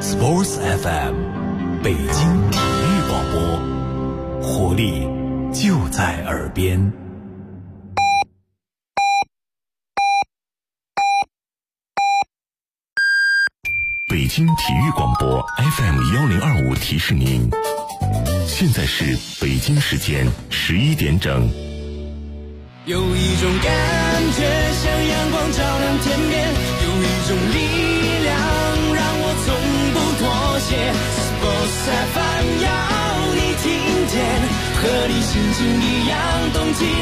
Sports FM 北京体育广播，活力就在耳边。北京体育广播 FM1025 提示您，现在是北京时间11点整。 有一种感觉像阳光照亮天边，有一种力量让我从不妥协。Sports FM 要你听见，和你心情一样动起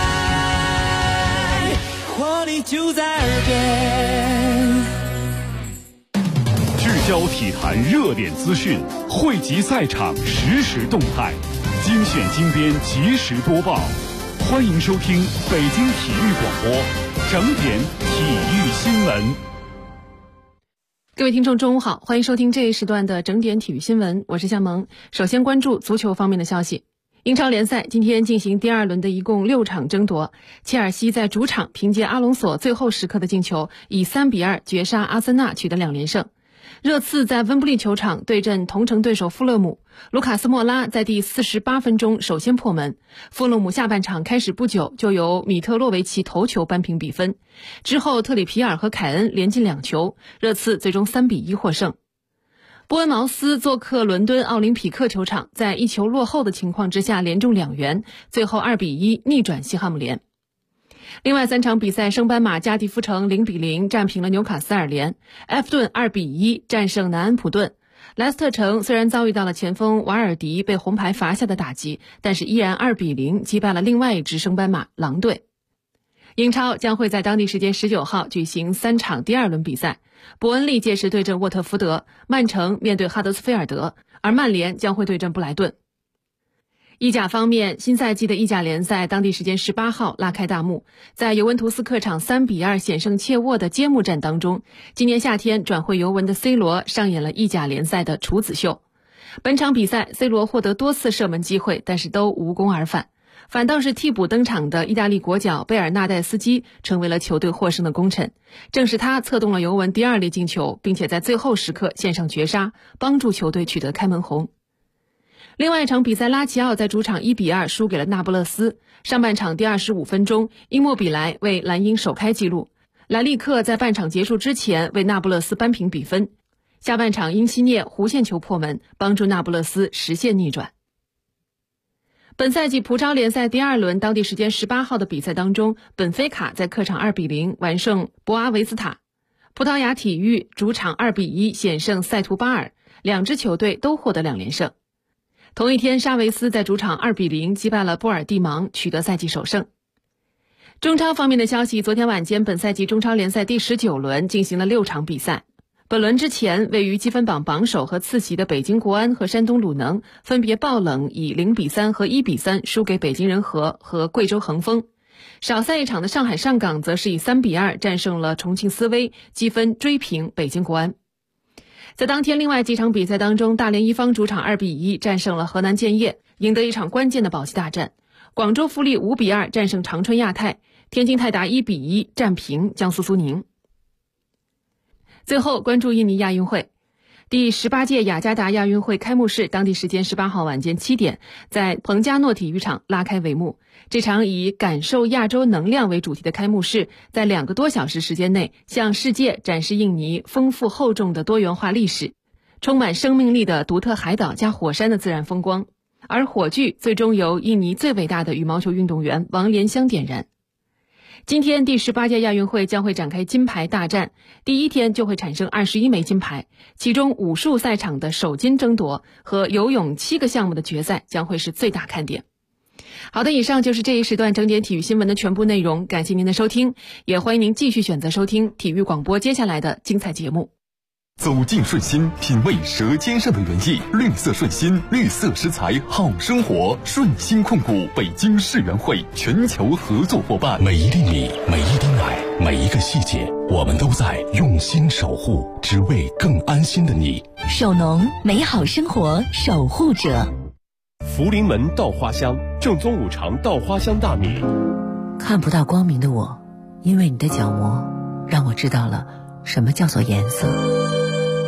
来，活力就在耳边。 聚焦体坛热点资讯，汇集赛场实时动态，精选精编及时播报。欢迎收听北京体育广播整点体育新闻。 各位听众中午好，欢迎收听这一时段的整点体育新闻，我是向萌。首先关注足球方面的消息。英超联赛今天进行第二轮的一共6场争夺，切尔西在主场凭借阿隆索最后时刻的进球，以3-2绝杀阿森纳，取得2连胜。热刺在温布利球场对阵同城对手富勒姆，卢卡斯莫拉在第48分钟首先破门，富勒姆下半场开始不久就由米特洛维奇头球扳平比分，之后特里皮尔和凯恩连进2球，热刺最终3-1获胜。波恩茅斯做客伦敦奥林匹克球场，在1球落后的情况之下连中2元，最后2-1逆转西汉姆联。另外3场比赛，升班马加迪夫城0-0战平了纽卡斯尔联，埃弗顿2-1战胜南安普顿。莱斯特城虽然遭遇到了前锋瓦尔迪被红牌罚下的打击，但是依然2-0击败了另外一支升班马狼队。英超将会在当地时间19号举行3场第2轮比赛，伯恩利届时对阵沃特福德，曼城面对哈德斯菲尔德，而曼联将会对阵布莱顿。意甲方面，新赛季的意甲联赛当地时间18号拉开大幕，在尤文图斯客场3-2险胜切沃的揭幕战当中，今年夏天转会尤文的 C 罗上演了意甲联赛的处子秀。本场比赛 C 罗获得多次射门机会，但是都无功而返，反倒是替补登场的意大利国脚贝尔纳代斯基成为了球队获胜的功臣，正是他策动了尤文第2粒进球，并且在最后时刻献上绝杀，帮助球队取得开门红。另外一场比赛，拉齐奥在主场1-2输给了那不勒斯。上半场第25分钟，伊莫比莱为蓝鹰首开纪录，莱利克在半场结束之前为那不勒斯扳平比分。下半场因西涅弧线球破门，帮助那不勒斯实现逆转。本赛季葡超联赛第2轮当地时间18号的比赛当中，本菲卡在客场2-0完胜博阿维斯塔，葡萄牙体育主场2-1险胜塞图巴尔，两支球队都获得2连胜。同一天，沙维斯在主场2-0击败了波尔蒂芒，取得赛季首胜。中超方面的消息，昨天晚间本赛季中超联赛第19轮进行了6场比赛。本轮之前，位于积分榜榜首和次席的北京国安和山东鲁能分别爆冷以0-3和1-3输给北京人和贵州恒丰。少赛一场的上海上港则是以3-2战胜了重庆斯威，积分追平北京国安。在当天另外几场比赛当中，大连一方主场2-1战胜了河南建业，赢得一场关键的保级大战。广州富力5-2战胜长春亚泰，天津泰达1-1战平江苏苏宁。最后关注印尼亚运会。第18届雅加达亚运会开幕式当地时间18号晚间7点在彭加诺体育场拉开帷幕。这场以感受亚洲能量为主题的开幕式，在2个多小时时间内向世界展示印尼丰富厚重的多元化历史，充满生命力的独特海岛加火山的自然风光。而火炬最终由印尼最伟大的羽毛球运动员王莲香点燃。今天第18届亚运会将会展开金牌大战，第一天就会产生21枚金牌，其中武术赛场的首金争夺和游泳7个项目的决赛将会是最大看点。好的，以上就是这一时段整点体育新闻的全部内容，感谢您的收听，也欢迎您继续选择收听体育广播接下来的精彩节目。 走进顺心，品味舌尖上的原意，绿色顺心，绿色食材好生活。顺心控股北京世园会全球合作伙伴。 每一粒米，每一滴奶，每一个细节，我们都在用心守护，只为更安心的你。 守农，美好生活守护者。 福临门稻花香，正宗五常稻花香大米。 看不到光明的我，因为你的角膜让我知道了什么叫做颜色。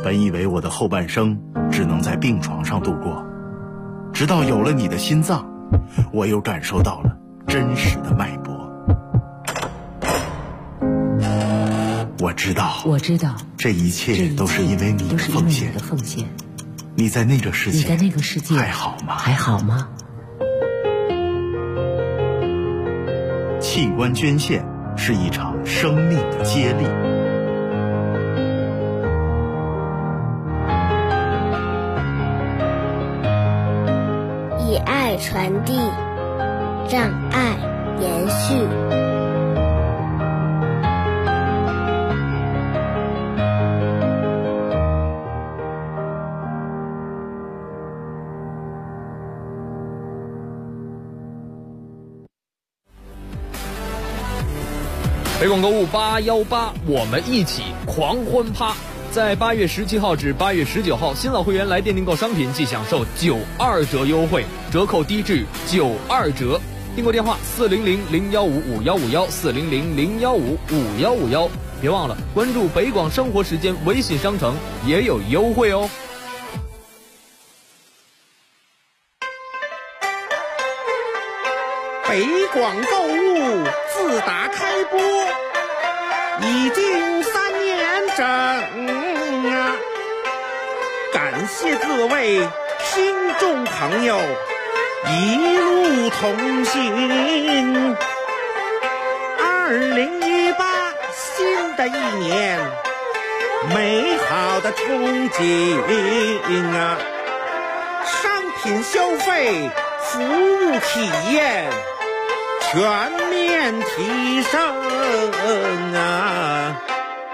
本以为我的后半生只能在病床上度过，直到有了你的心脏，我又感受到了真实的脉搏。我知道，这一切都是因为你的奉献。你在那个世界还好吗？器官捐献是一场生命的接力。 以爱传递，让爱延续。 北广购物818，我们一起狂欢趴！在8月17号至8月19号，新老会员来店订购商品即享受92折优惠，折扣低至92折。订购电话400-015-5151，400-015-5151。别忘了关注北广生活时间微信商城，也有优惠哦。 北广购物自打开播已经3年整啊！感谢各位听众朋友一路同行。2018新的一年，美好的憧憬啊！商品消费，服务体验全面提升啊！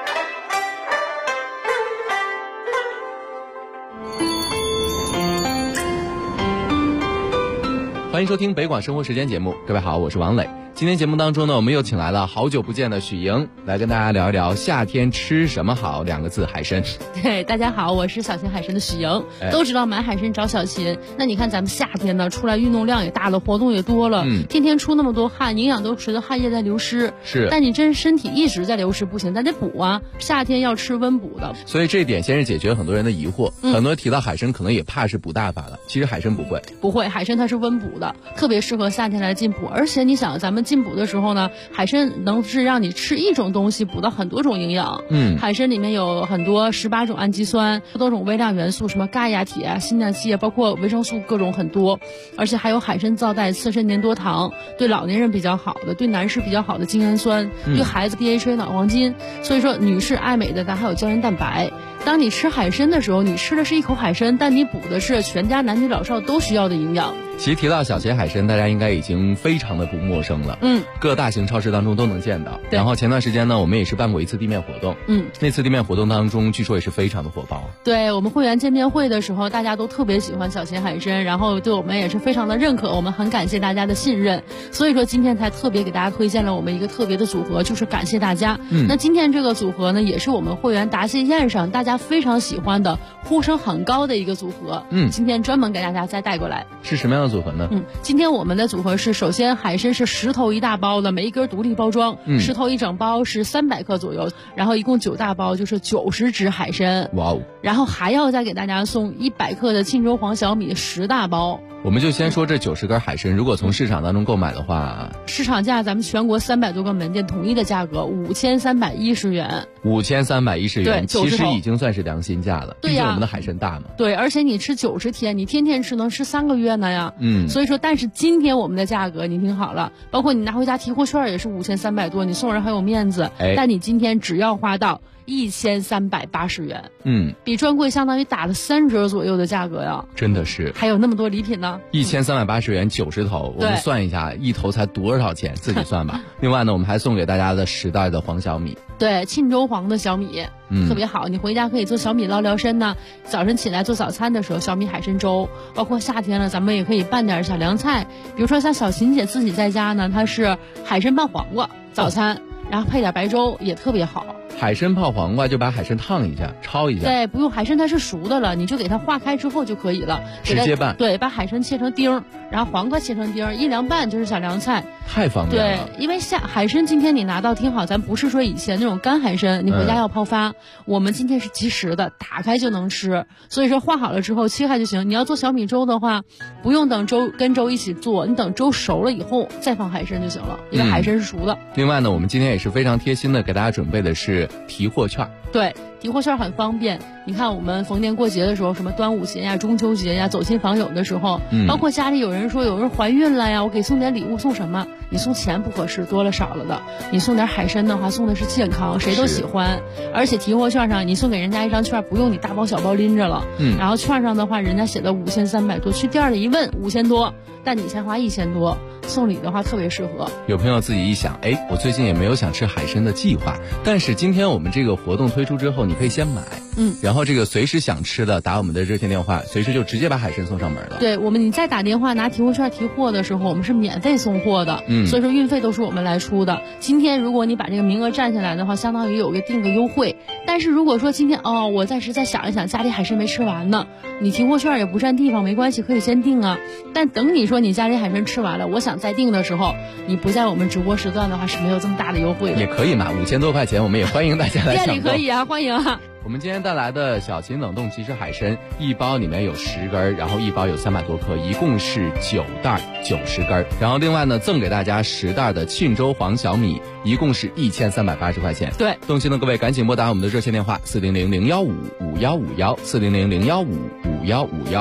欢迎收听北广生活时间节目，各位好，我是王磊。今天节目当中呢，我们又请来了好久不见的许莹，来跟大家聊一聊夏天吃什么好2个字，海参。 对，大家好，我是小秦海参的许莹。都知道买海参找小秦，那你看咱们夏天呢，出来运动量也大了，活动也多了，天天出那么多汗，营养都随着汗液在流失。 是， 但你真身体一直在流失不行，咱得补啊，夏天要吃温补的。 所以这一点先是解决了很多人的疑惑，很多人提到海参可能也怕是补大发了，其实海参不会，海参它是温补的，特别适合夏天来进补。而且你想，咱们进补的时候呢，海参能是让你吃一种东西补到很多种营养。海参里面有很多18种氨基酸，多种微量元素，什么钙呀、铁啊、锌啊、硒啊，包括维生素各种很多，而且还有海参皂带次肾粘多糖，对老年人比较好的，对男士比较好的精氨酸，对孩子 DHA 脑黄金。所以说女士爱美的，咱还有胶原蛋白。当你吃海参的时候，你吃的是一口海参，但你补的是全家男女老少都需要的营养。 其实提到小秦海参，大家应该已经非常的不陌生了。各大型超市当中都能见到。然后前段时间呢，我们也是办过一次地面活动。那次地面活动当中，据说也是非常的火爆。 对，我们会员见面会的时候，大家都特别喜欢小秦海参，然后对我们也是非常的认可，我们很感谢大家的信任。所以说今天才特别给大家推荐了我们一个特别的组合，就是感谢大家。那今天这个组合呢，也是我们会员答谢宴上大家非常喜欢的、呼声很高的一个组合。今天专门给大家再带过来。 是什么样的组合呢？ 今天我们的组合是，首先海参是10头1大包的，每一根独立包装，10头1整包是300克左右，然后一共9大包就是90只海参。 哇哦！ 然后还要再给大家送100克的沁州黄小米10大包。 我们就先说这90根海参，如果从市场当中购买的话， 市场价咱们全国300多个门店统一的价格5310元。 5310元， 对， 其实已经算是良心价了。 对呀， 毕竟我们的海参大嘛。 对，而且你吃90天，你天天吃能吃3个月呢呀。所以说，但是今天我们的价格你听好了，包括你拿回家提货券也是5300多，你送人很有面子。但你今天只要花到1380元，比专柜相当于打了3折左右的价格呀， 真的是。 还有那么多礼品呢 ，1380元90头，我们算一下，一头才多少钱，自己算吧。另外呢，我们还送给大家的10袋的黄小米， 对，沁州黄的小米，特别好，你回家可以做小米捞辽参呢。早晨起来做早餐的时候，小米海参粥，包括夏天了，咱们也可以拌点小凉菜，比如说像小秦姐自己在家呢，她是海参拌黄瓜早餐。 然后配点白粥也特别好。 海参泡黄瓜就把海参烫一下焯一下， 对，不用，海参它是熟的了，你就给它化开之后就可以了， 直接拌。 对，把海参切成丁，然后黄瓜切成丁，一凉拌就是小凉菜， 太方便了。 对，因为海参今天你拿到挺好，咱不是说以前那种干海参你回家要泡发，我们今天是即食的，打开就能吃，所以说化好了之后切开就行。你要做小米粥的话，不用等粥跟粥一起做，你等粥熟了以后再放海参就行了，因为海参是熟的。 另外呢，我们今天也是非常贴心的给大家准备的是提货券。 对，提货券很方便。你看我们逢年过节的时候，什么端午节呀、中秋节呀，走亲访友的时候，包括家里有人说有人怀孕了呀，我给送点礼物，送什么？你送钱不合适，多了少了的。你送点海参的话，送的是健康，谁都喜欢。而且提货券上你送给人家一张券，不用你大包小包拎着了。然后券上的话，人家写的5300多，去店里一问5000多，但你才花1000多，送礼的话特别适合。 有朋友自己一想，我最近也没有想吃海参的计划，但是今天我们这个活动推出之后，你可以先买，然后这个随时想吃的打我们的热线电话，随时就直接把海参送上门了。 对，你再打电话拿提货券提货的时候，我们是免费送货的，所以说运费都是我们来出的。今天如果你把这个名额占下来的话，相当于有个定个优惠。但是如果说今天我暂时再想一想，家里海参没吃完呢，你提货券也不占地方，没关系，可以先订啊。但等你说你家里海参吃完了，我想再订的时候，你不在我们直播时段的话是没有这么大的优惠的。 也可以嘛，5000多块钱，我们也欢迎大家来抢购。 店里可以啊，欢迎啊。 我们今天带来的小秦冷冻即食海参，一包里面有10根，然后一包有300多克，一共是9袋90根。然后另外呢，赠给大家10袋的沁州黄小米，一共是1380块钱。 对， 动心的各位赶紧拨打我们的热线电话400-015-5151，400-015-5151。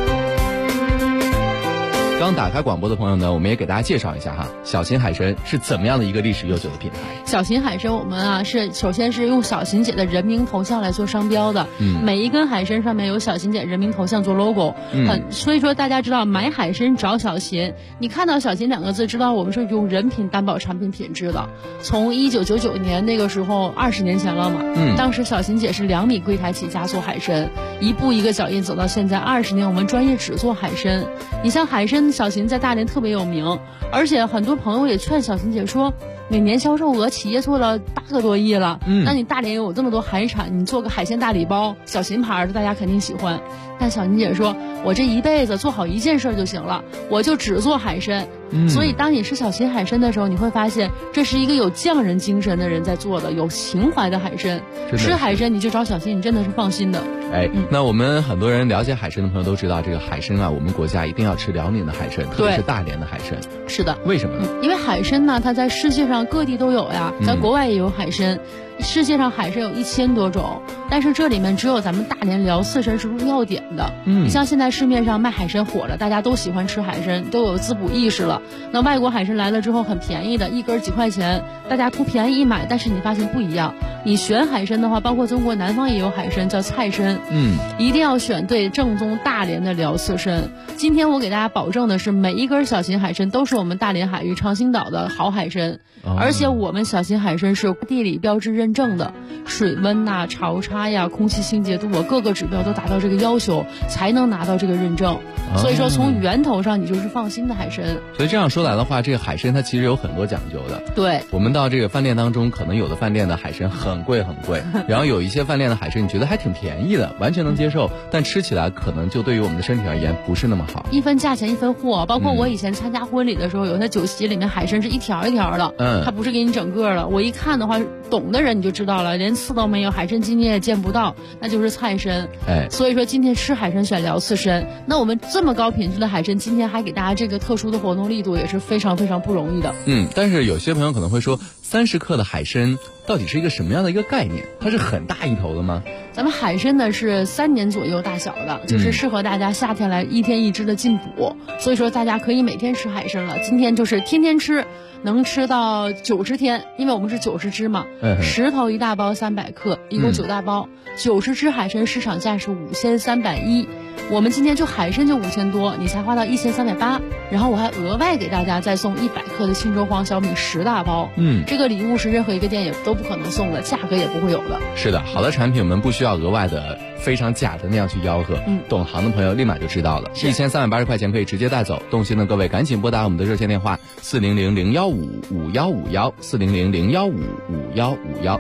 刚打开广播的朋友呢，我们也给大家介绍一下哈，小秦海参是怎么样的一个历史悠久的品牌。 小秦海参我们首先是用小秦姐的人名头像来做商标的，每一根海参上面有小秦姐人名头像做 logo，所以说大家知道买海参找小秦，你看到小秦2个字知道我们是用人品担保产品品质的。从1999年那个时候20年前了嘛，当时小秦姐是2米柜台起家做海参，一步一个脚印走到现在20年，我们专业只做海参。你像海参小秦在大连特别有名，而且很多朋友也劝小秦姐说，每年销售额企业做了8个多亿了，那你大连有这么多海产，你做个海鲜大礼包，小秦牌的大家肯定喜欢。但小秦姐说，我这一辈子做好一件事就行了，我就只做海参。所以当你吃小秦海参的时候，你会发现这是一个有匠人精神的人在做的，有情怀的海参。吃海参你就找小秦，你真的是放心的。 那我们很多人了解海参的朋友都知道，这个海参我们国家一定要吃辽宁的海参，特别是大连的海参。 是的。 为什么呢？ 因为海参呢，它在世界上各地都有呀，咱国外也有海参。世界上海参有1000多种，但是这里面只有咱们大连辽刺参是入药典的。你像现在市面上卖海参火了，大家都喜欢吃海参，都有滋补意识了。那外国海参来了之后很便宜的，一根几块钱，大家图便宜一买，但是你发现不一样。你选海参的话，包括中国南方也有海参叫菜参，一定要选对正宗大连的辽刺参。今天我给大家保证的是，每一根小秦海参都是我们大连海域长兴岛的好海参，而且我们小秦海参是地理标志认证的，水温呐、潮差呀、空气清洁度各个指标都达到这个要求，才能拿到这个认证。所以说从源头上你就是放心的海参。 所以这样说来的话，这个海参它其实有很多讲究的。 对， 我们到这个饭店当中，可能有的饭店的海参很贵很贵，然后有一些饭店的海参你觉得还挺便宜的，完全能接受，但吃起来可能就对于我们的身体而言不是那么好。 一分价钱一分货，包括我以前参加婚礼的时候，有些酒席里面海参是一条一条的，它不是给你整个的。我一看的话，懂的人你就知道了，连刺都没有，海参筋你也见不到，那就是菜参。所以说今天吃海参选辽刺参，那我们这么高品质的海参，今天还给大家这个特殊的活动力度，也是非常非常不容易的。 但是有些朋友可能会说，30克的海参到底是一个什么样的一个概念？它是很大一头的吗？ 咱们海参呢是3年左右大小的，就是适合大家夏天来1天1只的进补，所以说大家可以每天吃海参了。今天就是天天吃，能吃到90天，因为我们是90只嘛，10头1大包300克，一共9大包，90只海参市场价是5310，我们今天就海参就5000多，你才花到1380，然后我还额外给大家再送100克的沁州黄小米10大包，这个礼物是任何一个店也都不可能送的，价格也不会有的。 是的，好的产品我们不需要额外的非常假的那样去吆喝，懂行的朋友立马就知道了。1380块钱可以直接带走，动心的各位赶紧拨打我们的热线电话400-015-5151，400-015-5151。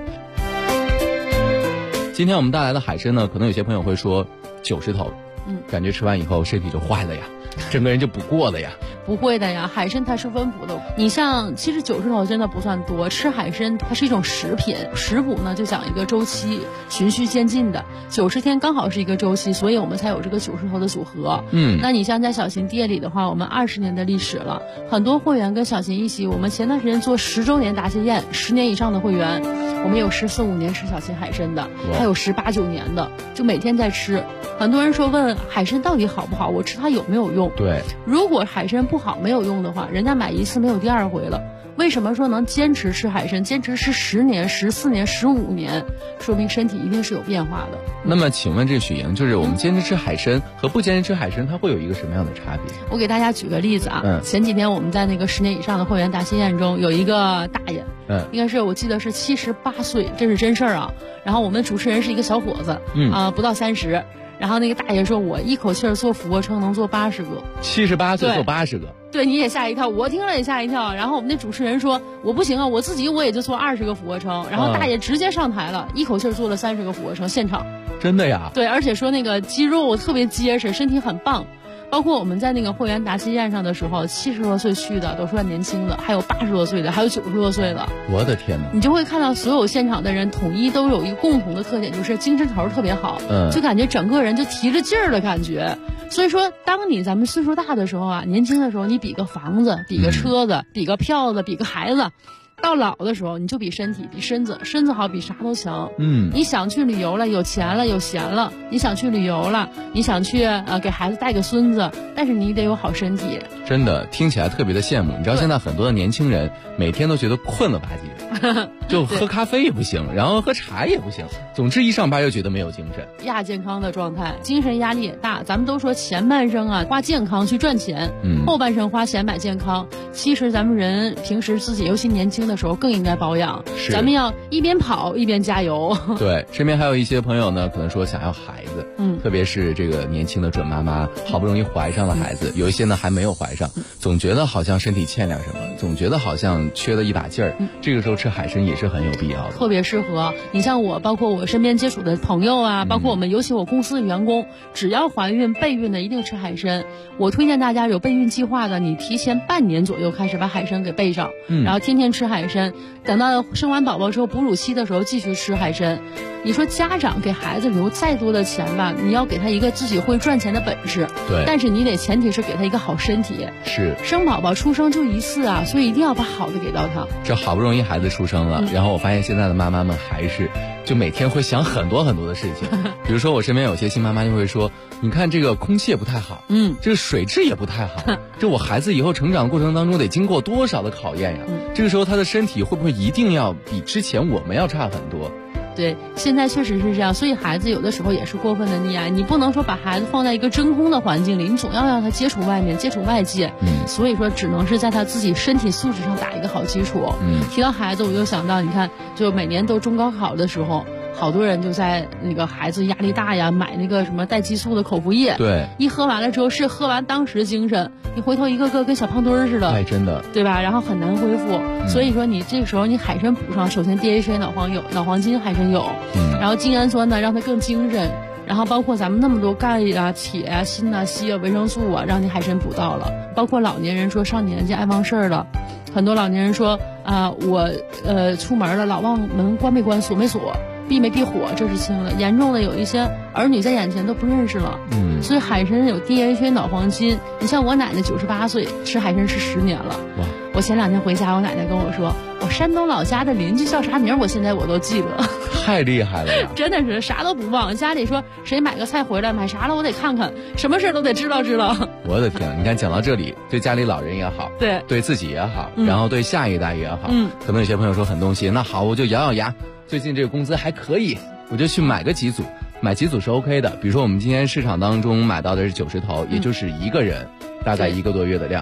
今天我们带来的海参呢，可能有些朋友会说90头，感觉吃完以后身体就坏了呀，整个人就不过了呀。 不会的呀，海参它是温补的。你像其实90头真的不算多，吃海参它是一种食品，食补呢就讲一个周期，循序渐进的，90天刚好是一个周期，所以我们才有这个90头的组合。那你像在小琴店里的话，我们20年的历史了，很多会员跟小琴一起，我们前段时间做10周年答谢宴，10年以上的会员，我们有14、15年吃小琴海参的，还有18、19年的，就每天在吃。很多人说问海参到底好不好，我吃它有没有用？ 对， 如果海参不好没有用的话，人家买一次没有第二回了。为什么说能坚持吃海参，坚持吃10年、14年、15年，说明身体一定是有变化的。 那么请问这许莹，就是我们坚持吃海参和不坚持吃海参，它会有一个什么样的差别？ 我给大家举个例子啊，前几天我们在那个10年以上的会员答谢宴中，有一个大爷，应该是我记得是78岁，这是真事儿啊。然后我们主持人是一个小伙子，不到30。然后那个大爷说，我一口气做俯卧撑能做80个 ，78岁做80个， 对，你也吓一跳，我听了也吓一跳。然后我们那主持人说，我不行啊，我自己我也就做20个俯卧撑。然后大爷直接上台了，一口气做了30个俯卧撑，现场。 真的呀？ 对，而且说那个肌肉特别结实，身体很棒。包括我们在那个会员答谢宴上的时候，70多岁去的都算年轻的，还有80多岁的，还有90多岁的。 我的天哪！ 你就会看到所有现场的人统一都有一个共同的特点，就是精神头特别好，就感觉整个人就提着劲儿的感觉。所以说，当咱们岁数大的时候啊，年轻的时候你比个房子，比个车子，比个票子，比个孩子。到老的时候，你就比身体，比身子好，比啥都强。你想去旅游了，有钱了，有闲了，你想去旅游了，你想去给孩子带个孙子，但是你得有好身体。 真的听起来特别的羡慕。你知道现在很多的年轻人每天都觉得困了吧唧的，就喝咖啡也不行，然后喝茶也不行，总之一上班又觉得没有精神， 亚健康的状态，精神压力也大。咱们都说前半生啊花健康去赚钱，后半生花钱买健康。其实咱们人平时自己尤其年轻的时候更应该保养，咱们要一边跑一边加油。 对，身边还有一些朋友呢，可能说想要孩子，特别是这个年轻的准妈妈，好不容易怀上了孩子，有一些呢还没有怀上，总觉得好像身体欠点什么，总觉得好像缺了一把劲儿，这个时候吃海参也是很有必要的， 特别适合。你像我，包括我身边接触的朋友啊，包括我们尤其我公司的员工，只要怀孕备孕的一定吃海参。我推荐大家有备孕计划的，你提前半年左右开始把海参给备上，然后天天吃海参，等到生完宝宝之后哺乳期的时候继续吃海参。你说家长给孩子留再多的钱吧，你要给他一个自己会赚钱的本事， 对， 但是你得前提是给他一个好身体。 是， 生宝宝出生就一次啊，所以一定要把好的给到他。 这好不容易孩子出生了，然后我发现现在的妈妈们还是就每天会想很多很多的事情，比如说我身边有些新妈妈就会说，你看这个空气也不太好，这个水质也不太好，这我孩子以后成长过程当中得经过多少的考验呀？这个时候他的身体会不会一定要比之前我们要差很多？ 对，现在确实是这样，所以孩子有的时候也是过分的溺爱，你不能说把孩子放在一个真空的环境里，你总要让他接触外面，接触外界，所以说只能是在他自己身体素质上打一个好基础。提到孩子，我就想到，你看，就每年都中高考的时候，好多人就在那个孩子压力大呀，买那个什么带激素的口服液， 对， 一喝完了之后是喝完当时精神，你回头一个个跟小胖墩儿似的， 哎，真的， 对吧？然后很难恢复，所以说你这个时候你海参补上，首先 DHA 脑黄金海参有，然后精氨酸呢让它更精神，然后包括咱们那么多钙啊、铁啊、锌啊、硒啊、维生素啊，让你海参补到了。包括老年人说上年纪爱忘事儿了，很多老年人说我出门了老忘门关没关锁没锁。避没避火，这是轻的，严重的有一些儿女在眼前都不认识了。所以海参有 DHA 脑黄金。你像我奶奶98岁，吃海参吃10年了。哇！我前2天回家，我奶奶跟我说，我山东老家的邻居叫啥名，我现在我都记得。 太厉害了呀！ 真的是啥都不忘。家里说谁买个菜回来，买啥了我得看看，什么事都得知道。 我的天，你看讲到这里，对家里老人也好，对自己也好，然后对下一代也好，可能有些朋友说很动心，那好，我就咬咬牙。最近这个工资还可以，我就去买个几组，买几组是 OK 的。比如说我们今天市场当中买到的是90头，也就是一个人大概1个多月的量，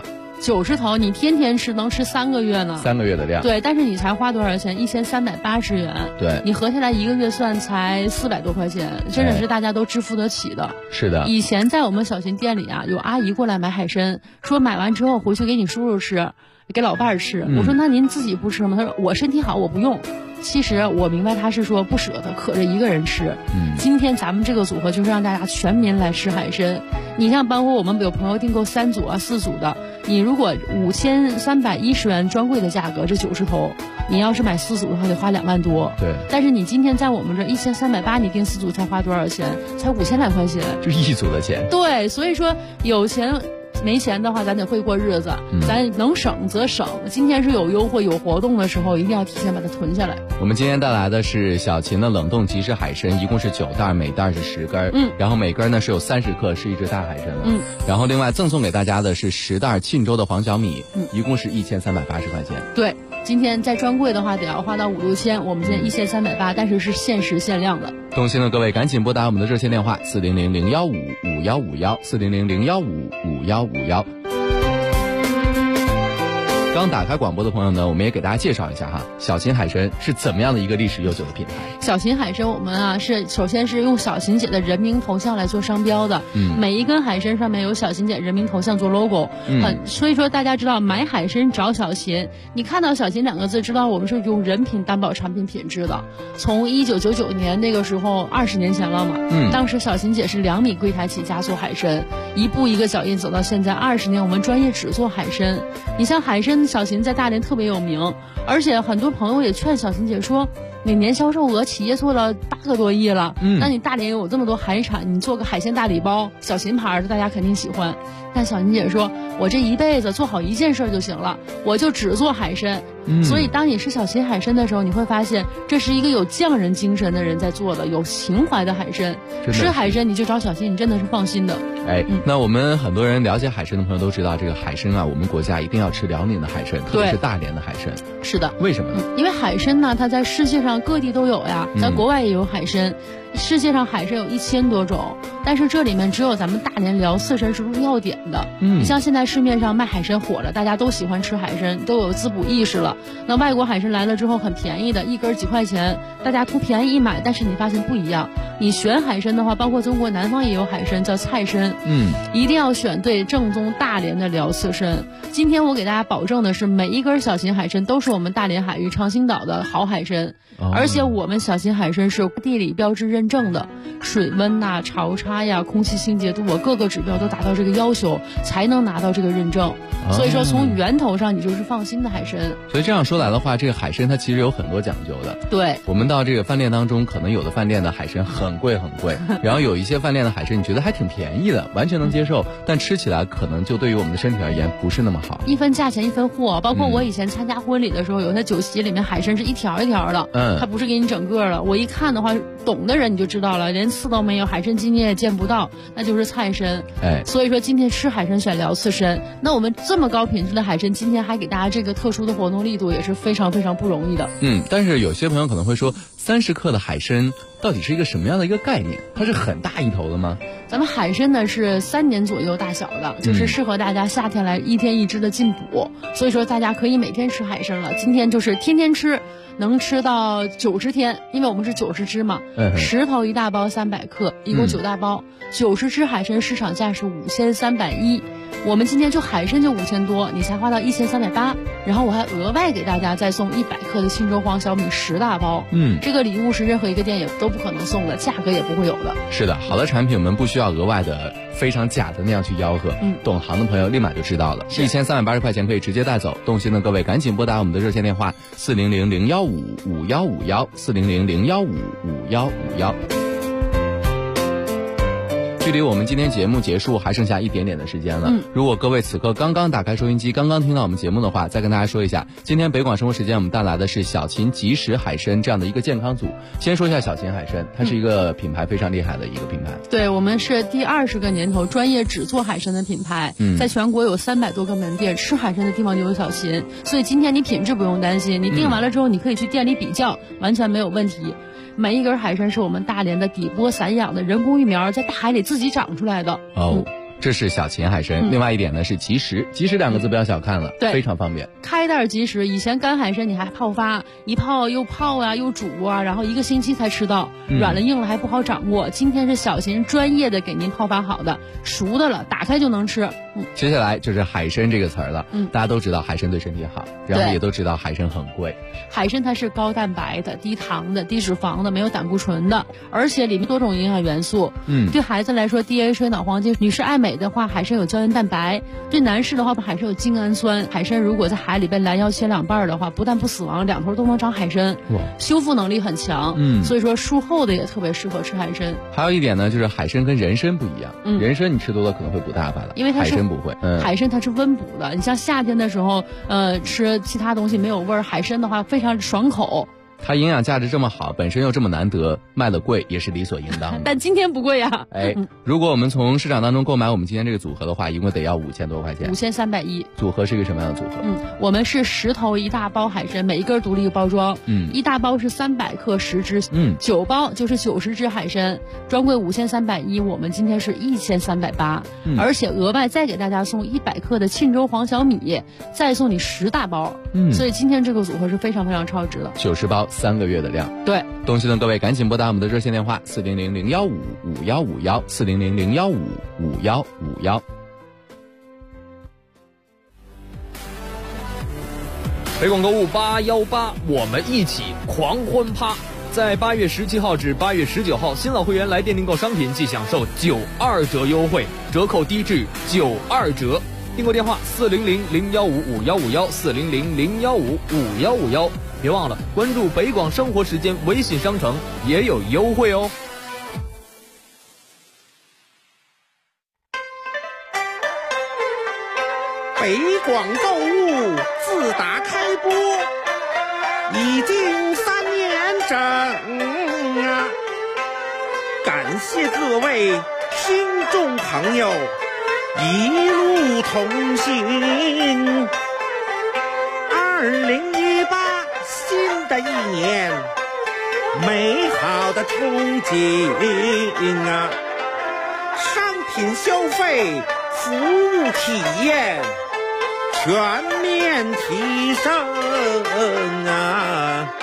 90头，你天天吃能吃3个月呢 ，3个月的量。 对，但是你才花多少钱？1380元。 对， 你合下来1个月算才400多块钱，真的是大家都支付得起的。 是的。 以前在我们小秦店里啊，有阿姨过来买海参，说买完之后回去给你叔叔吃，给老伴儿吃。我说那您自己不吃吗？他说我身体好，我不用。其实我明白他是说不舍得，可着一个人吃。今天咱们这个组合就是让大家全民来吃海参。你像包括我们有朋友订购3组啊、4组的，你如果5310元专柜的价格，这90头，你要是买4组的话得花2万多。 对。 但是你今天在我们这1380，你订4组才花多少钱？才5000来块钱。 就1组的钱。 对，所以说有钱。没钱的话，咱得会过日子，咱能省则省。今天是有优惠、有活动的时候，一定要提前把它囤下来。 我们今天带来的是小秦的冷冻即食海参，一共是9袋，每袋是10根，然后每根呢是有30克，是一只大海参了。然后另外赠送给大家的是10袋沁州的黄小米，一共是1380块钱。 对，今天在专柜的话得要花到5、6千，我们今天1380，但是是限时限量的。 动心的各位赶紧拨打我们的热线电话400-015-5151，400-015-5151。刚打开广播的朋友呢，我们也给大家介绍一下哈，小秦海参是怎么样的一个历史悠久的品牌。 小秦海参我们啊是首先是用小秦姐的人名头像来做商标的，每一根海参上面有小秦姐人名头像做 logo，所以说大家知道买海参找小秦，你看到小秦2个字，知道我们是用人品担保产品品质的。从1999年那个时候20年前了嘛，当时小秦姐是2米柜台起家做海参，一步一个脚印走到现在20年，我们专业只做海参。你像海参小秦在大连特别有名，而且很多朋友也劝小秦姐说，你年销售额企业做了8个多亿了，那你大连有这么多海产，你做个海鲜大礼包，小秦牌的大家肯定喜欢。但小秦姐说，我这一辈子做好一件事就行了，我就只做海参。所以当你吃小秦海参的时候，你会发现这是一个有匠人精神的人在做的，有情怀的海参。吃海参你就找小秦，你真的是放心的。 那我们很多人了解海参的朋友都知道，这个海参啊，我们国家一定要吃辽宁的海参，特别是大连的海参。 是的。 为什么呢？ 因为海参呢，它在世界上各地都有呀，在国外也有海参。世界上海参有1000多种，但是这里面只有咱们大连辽刺参是入药典的。你像现在市面上卖海参火了，大家都喜欢吃海参，都有滋补意识了。那外国海参来了之后很便宜的，一根几块钱，大家图便宜一买，但是你发现不一样。你选海参的话，包括中国南方也有海参叫菜参，一定要选对正宗大连的辽刺参。今天我给大家保证的是，每一根小秦海参都是我们大连海域长兴岛的好海参，而且我们小秦海参是地理标志认证的，水温呐、潮差呀、空气清洁度啊，各个指标都达到这个要求，才能拿到这个认证。所以说从源头上你就是放心的海参。 所以这样说来的话，这个海参它其实有很多讲究的。 对， 我们到这个饭店当中，可能有的饭店的海参很贵很贵，然后有一些饭店的海参你觉得还挺便宜的，完全能接受，但吃起来可能就对于我们的身体而言不是那么好。 一分价钱一分货，包括我以前参加婚礼的时候，有些酒席里面海参是一条一条的，它不是给你整个的。我一看的话，懂的人你就知道了，连刺都没有，海参筋你也见不到，那就是菜参。所以说今天吃海参选辽刺参，那我们这么高品质的海参，今天还给大家这个特殊的活动力度，也是非常非常不容易的。 但是有些朋友可能会说，30克的海参到底是一个什么样的一个概念？它是很大一头的吗？ 咱们海参呢是3年左右大小的，就是适合大家夏天来1天1只的进补，所以说大家可以每天吃海参了。今天就是天天吃，能吃到90天，因为我们是90只嘛，10头1大包300克，一共9大包，90只海参市场价是5310，我们今天就海参就5000多，你才花到1380，然后我还额外给大家再送100克的沁州黄小米10大包，这个礼物是任何一个店也都不可能送的，价格也不会有的。 是的，好的产品我们不需要额外的非常假的那样去吆喝，懂行的朋友立马就知道了，1380块钱可以直接带走。动心的各位赶紧拨打我们的热线电话400-015-5151，400-015-5151。距离我们今天节目结束还剩下一点点的时间了。如果各位此刻刚刚打开收音机，刚刚听到我们节目的话，再跟大家说一下，今天北广生活时间我们带来的是小秦即食海参这样的一个健康组。先说一下小秦海参，它是一个品牌非常厉害的一个品牌。 对，我们是第20个年头专业只做海参的品牌，在全国有300多个门店，吃海参的地方就有小秦，所以今天你品质不用担心，你订完了之后你可以去店里比较，完全没有问题。每一根海参是我们大连的底波散养的人工育苗，在大海里自己长出来的。 这是小秦海参。另外一点呢是及时，及时2个字不要小看了， 对， 非常方便。 开袋即食，以前干海参你还泡发，一泡又泡啊又煮啊，然后1个星期才吃到，软了硬了还不好掌握。今天是小秦专业的给您泡发好的，熟的了，打开就能吃。 接下来就是海参这个词儿了。大家都知道海参对身体好，然后也都知道海参很贵。 海参它是高蛋白的、低糖的、低脂肪的，没有胆固醇的，而且里面多种营养元素。对孩子来说 DHA 脑黄金，女士爱美的话，海参有胶原蛋白；对男士的话，海参有精氨酸。海参如果在海里被拦腰切2半的话，不但不死亡，2头都能长海参，修复能力很强。所以说术后的也特别适合吃海参。 还有一点呢，就是海参跟人参不一样。人参你吃多了可能会补大发了， 因为它是海参不会。 海参它是温补的，你像夏天的时候，吃其他东西没有味儿，海参的话非常爽口。 它营养价值这么好，本身又这么难得，卖了贵也是理所应当的。 但今天不贵呀。 如果我们从市场当中购买我们今天这个组合的话，一共得要5000多块钱。 5310。 组合是一个什么样的组合？ 我们是10头1大包海参，每一根独立包装。1大包是300克10只，9包就是90只海参，专柜5310，我们今天是1380，而且额外再给大家送100克的沁州黄小米，再送你10大包。所以今天这个组合是非常非常超值的。 90包3个月的量。 对， 东西的各位赶紧拨打我们的热线电话400-015-5151，400-015-5151。 北广购物818，我们一起狂欢趴。在8月17号至8月19号，新老会员来店订购商品即享受92折优惠，折扣低至92折。订购电话400-015-5151，400-015-5151。别忘了关注北广生活时间微信商城，也有优惠哦。 北广购物自打开播已经3年整啊！感谢各位听众朋友一路同行。2018新的一年，美好的憧憬啊！商品消费、服务体验全面提升啊！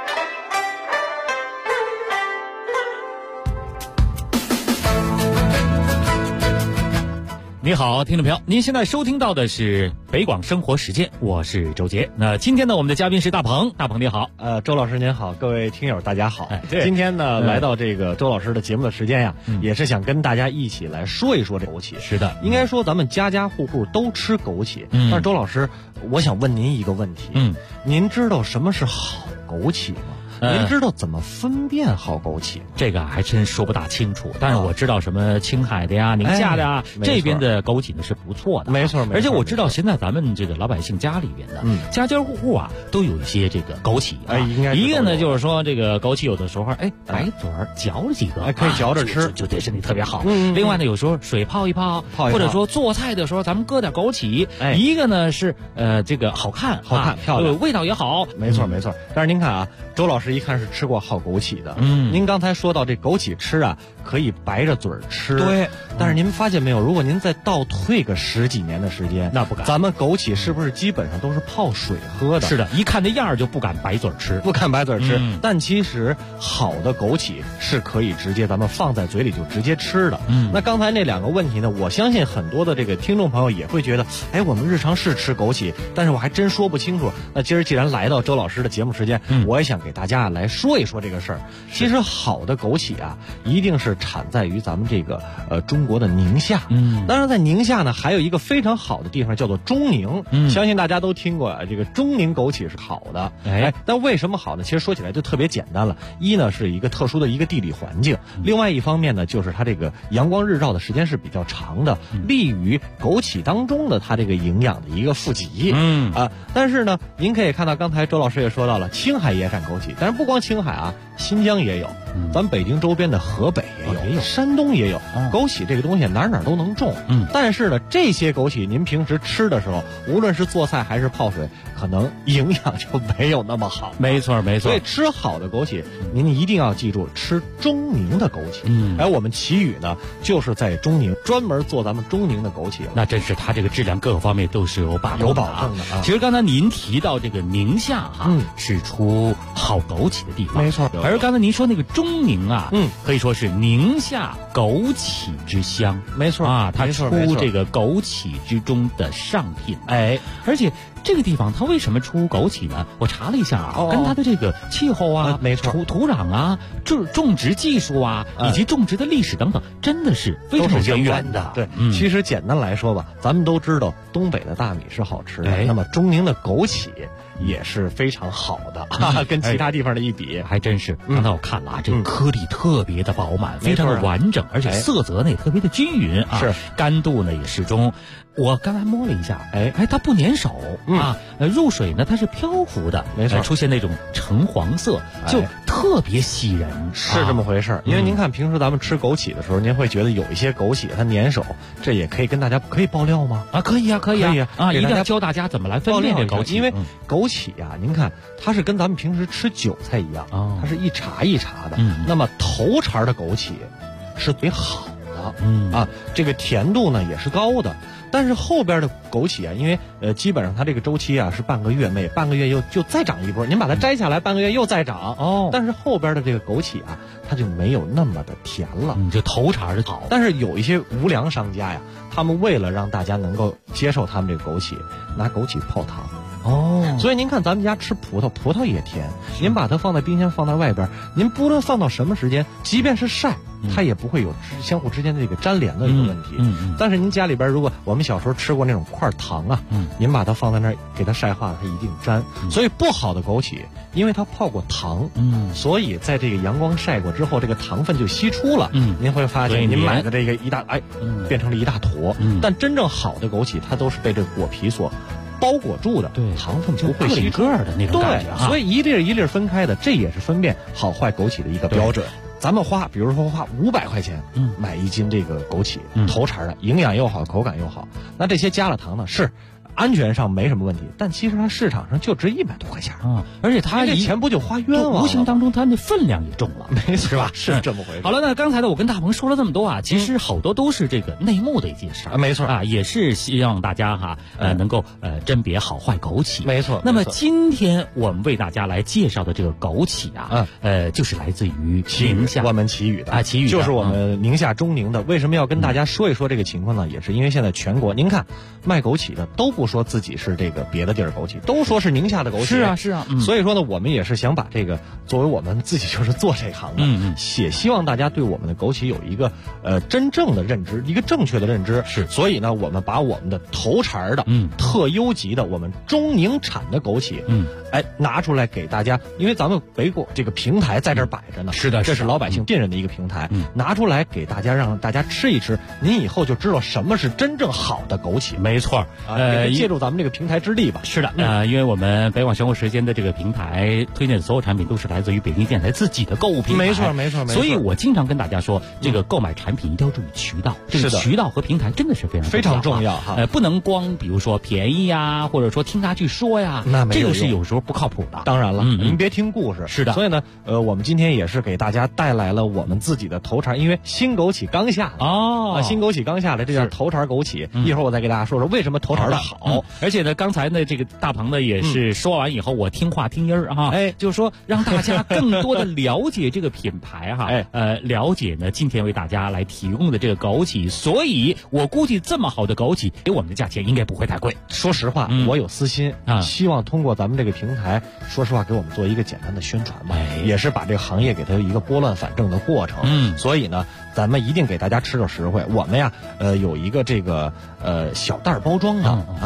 你好，听众朋友，您现在收听到的是北广生活时间，我是周杰。那今天呢，我们的嘉宾是大鹏。大鹏你好。 周老师您好，各位听友大家好。今天呢，来到这个周老师的节目的时间呀，也是想跟大家一起来说一说这枸杞。 是的， 应该说咱们家家户户都吃枸杞。但是周老师，我想问您一个问题。您知道什么是好枸杞吗？您知道怎么分辨好枸杞吗？ 这个还真说不大清楚，但是我知道什么青海的呀、宁夏的呀，这边的枸杞呢是不错的。 没错， 而且我知道现在咱们这个老百姓家里边的，家家户户啊都有一些这个枸杞啊。 应该一个呢就是说这个枸杞有的时候白嘴儿嚼了几个， 可以嚼着吃， 就对身体特别好。另外呢，有时候水泡一泡，或者说做菜的时候咱们搁点枸杞。一个呢是这个好看漂亮， 味道也好。 没错。但是您看啊，周老师一看是吃过好枸杞的。您刚才说到这枸杞吃啊，可以白着嘴吃。 对。 但是您发现没有，如果您再倒退个10几年的时间， 那不敢。 咱们枸杞是不是基本上都是泡水喝的？ 是的，一看那样儿就不敢白嘴吃。 但其实好的枸杞是可以直接咱们放在嘴里就直接吃的。那刚才那2个问题呢，我相信很多的这个听众朋友也会觉得，我们日常是吃枸杞，但是我还真说不清楚。那今儿既然来到周老师的节目时间，我也想给大家来说一说这个事儿。其实好的枸杞啊，一定是产在于咱们这个中国的宁夏。当然在宁夏呢，还有一个非常好的地方叫做中宁。相信大家都听过这个中宁枸杞是好的。但为什么好呢？其实说起来就特别简单了。一呢是一个特殊的一个地理环境，另外一方面呢就是它这个阳光日照的时间是比较长的，利于枸杞当中的它这个营养的一个富集。但是呢，您可以看到刚才周老师也说到了，青海也产枸杞，但是不光青海啊， 新疆也有，咱北京周边的河北也有，山东也有。枸杞这个东西哪都能种，但是呢，这些枸杞您平时吃的时候，无论是做菜还是泡水，可能营养就没有那么好。 没错。 所以吃好的枸杞，您一定要记住吃中宁的枸杞。我们祁宇呢，就是在中宁专门做咱们中宁的枸杞， 那真是它这个质量各个方面都是有保证的啊。其实刚才您提到这个宁夏是出好枸杞的地方， 没错。 而刚才您说那个中宁啊，可以说是宁夏枸杞之乡， 没错啊，它出这个枸杞之中的上品。而且这个地方它为什么出枸杞呢？我查了一下啊，跟它的这个气候啊、 没错， 土壤啊、种植技术啊，以及种植的历史等等，真的是非常渊源的。 对，其实简单来说吧，咱们都知道东北的大米是好吃的，那么中宁的枸杞也是非常好的，跟其他地方的一比， 还真是。刚才我看了啊，这个颗粒特别的饱满，非常的完整，而且色泽呢也特别的均匀啊， 是干度呢也适中。我刚才摸了一下，它不粘手啊，入水呢它是漂浮的， 没错， 出现那种橙黄色，就特别吸人， 是这么回事。因为您看平时咱们吃枸杞的时候，您会觉得有一些枸杞它粘手，这也可以跟大家可以爆料吗？ 可以啊，一定要教大家怎么来分辨这枸杞， 因为枸杞呀，您看它是跟咱们平时吃韭菜一样，它是一茬一茬的。那么头茬的枸杞是最好的，这个甜度呢也是高的。但是后边的枸杞啊，因为基本上它这个周期啊是半个月，每半个月就再长一波，您把它摘下来，半个月又再长。但是后边的这个枸杞啊，它就没有那么的甜了， 就头茬是好。 但是有一些无良商家呀，他们为了让大家能够接受他们这个枸杞，拿枸杞泡汤。所以您看咱们家吃葡萄也甜，您把它放在冰箱放在外边，您不论放到什么时间，即便是晒，它也不会有相互之间的这个粘连的一个问题。但是您家里边如果我们小时候吃过那种块糖啊，您把它放在那儿给它晒化了，它一定粘。所以不好的枸杞，因为它泡过糖，所以在这个阳光晒过之后，这个糖分就析出了。您会发现您买的这个变成了一大坨。但真正好的枸杞，它都是被这个果皮所包裹住的，糖分不会吸个的那种感觉所以一粒一粒分开的，这也是分辨好坏枸杞的一个标准。咱们比如说花500块钱，买一斤这个枸杞，头茬的，营养又好，口感又好。那这些加了糖呢，是安全上没什么问题，但其实它市场上就值100多块钱而且它这钱不就花冤枉了？ 无形当中它那分量也重了， 没错，是吧？是这么回事。 好了，那刚才呢，我跟大鹏说了这么多啊，其实好多都是这个内幕的一件事没错也是希望大家能够甄别好坏枸杞， 没错。 那么今天我们为大家来介绍的这个枸杞就是来自于宁夏， 我们祁宇的祁宇就是我们宁夏中宁的。为什么要跟大家说一说这个情况呢？也是因为现在全国您看卖枸杞的都不说自己是这个别的地儿枸杞，都说是宁夏的枸杞。 是啊。 所以说呢，我们也是想把这个作为我们自己就是做这行的，也希望大家对我们的枸杞有一个真正的认知，一个正确的认知。 是， 所以呢，我们把我们的头茬的特优级的我们中宁产的枸杞，拿出来给大家，因为咱们北果这个平台在这儿摆着呢， 是的， 这是老百姓信任的一个平台，拿出来给大家，让大家吃一吃，您以后就知道什么是真正好的枸杞。 没错， 借助咱们这个平台之力吧。 是的，因为我们北广选货时间的这个平台推荐的所有产品都是来自于北京电台自己的购物平台， 没错。 所以我经常跟大家说，这个购买产品一定要注意渠道，这个渠道和平台真的是非常重要哈。 不能光比如说便宜呀，或者说听他去说呀，这个是有时候不靠谱的。 当然了，您别听故事。 是的， 所以呢，我们今天也是给大家带来了我们自己的头茬，因为新枸杞刚下新枸杞刚下来，这叫头茬枸杞。一会儿我再给大家说说为什么头茬的好。 而且呢，刚才呢这个大鹏呢也是说完以后，我听话听音儿就是说让大家更多的了解这个品牌了解呢今天为大家来提供的这个枸杞，所以我估计这么好的枸杞，给我们的价钱应该不会太贵。 说实话，我有私心希望通过咱们这个平台，说实话给我们做一个简单的宣传吧，也是把这个行业给它一个拨乱反正的过程。所以呢，咱们一定给大家吃着实惠。我们呀，有一个这个小袋包装的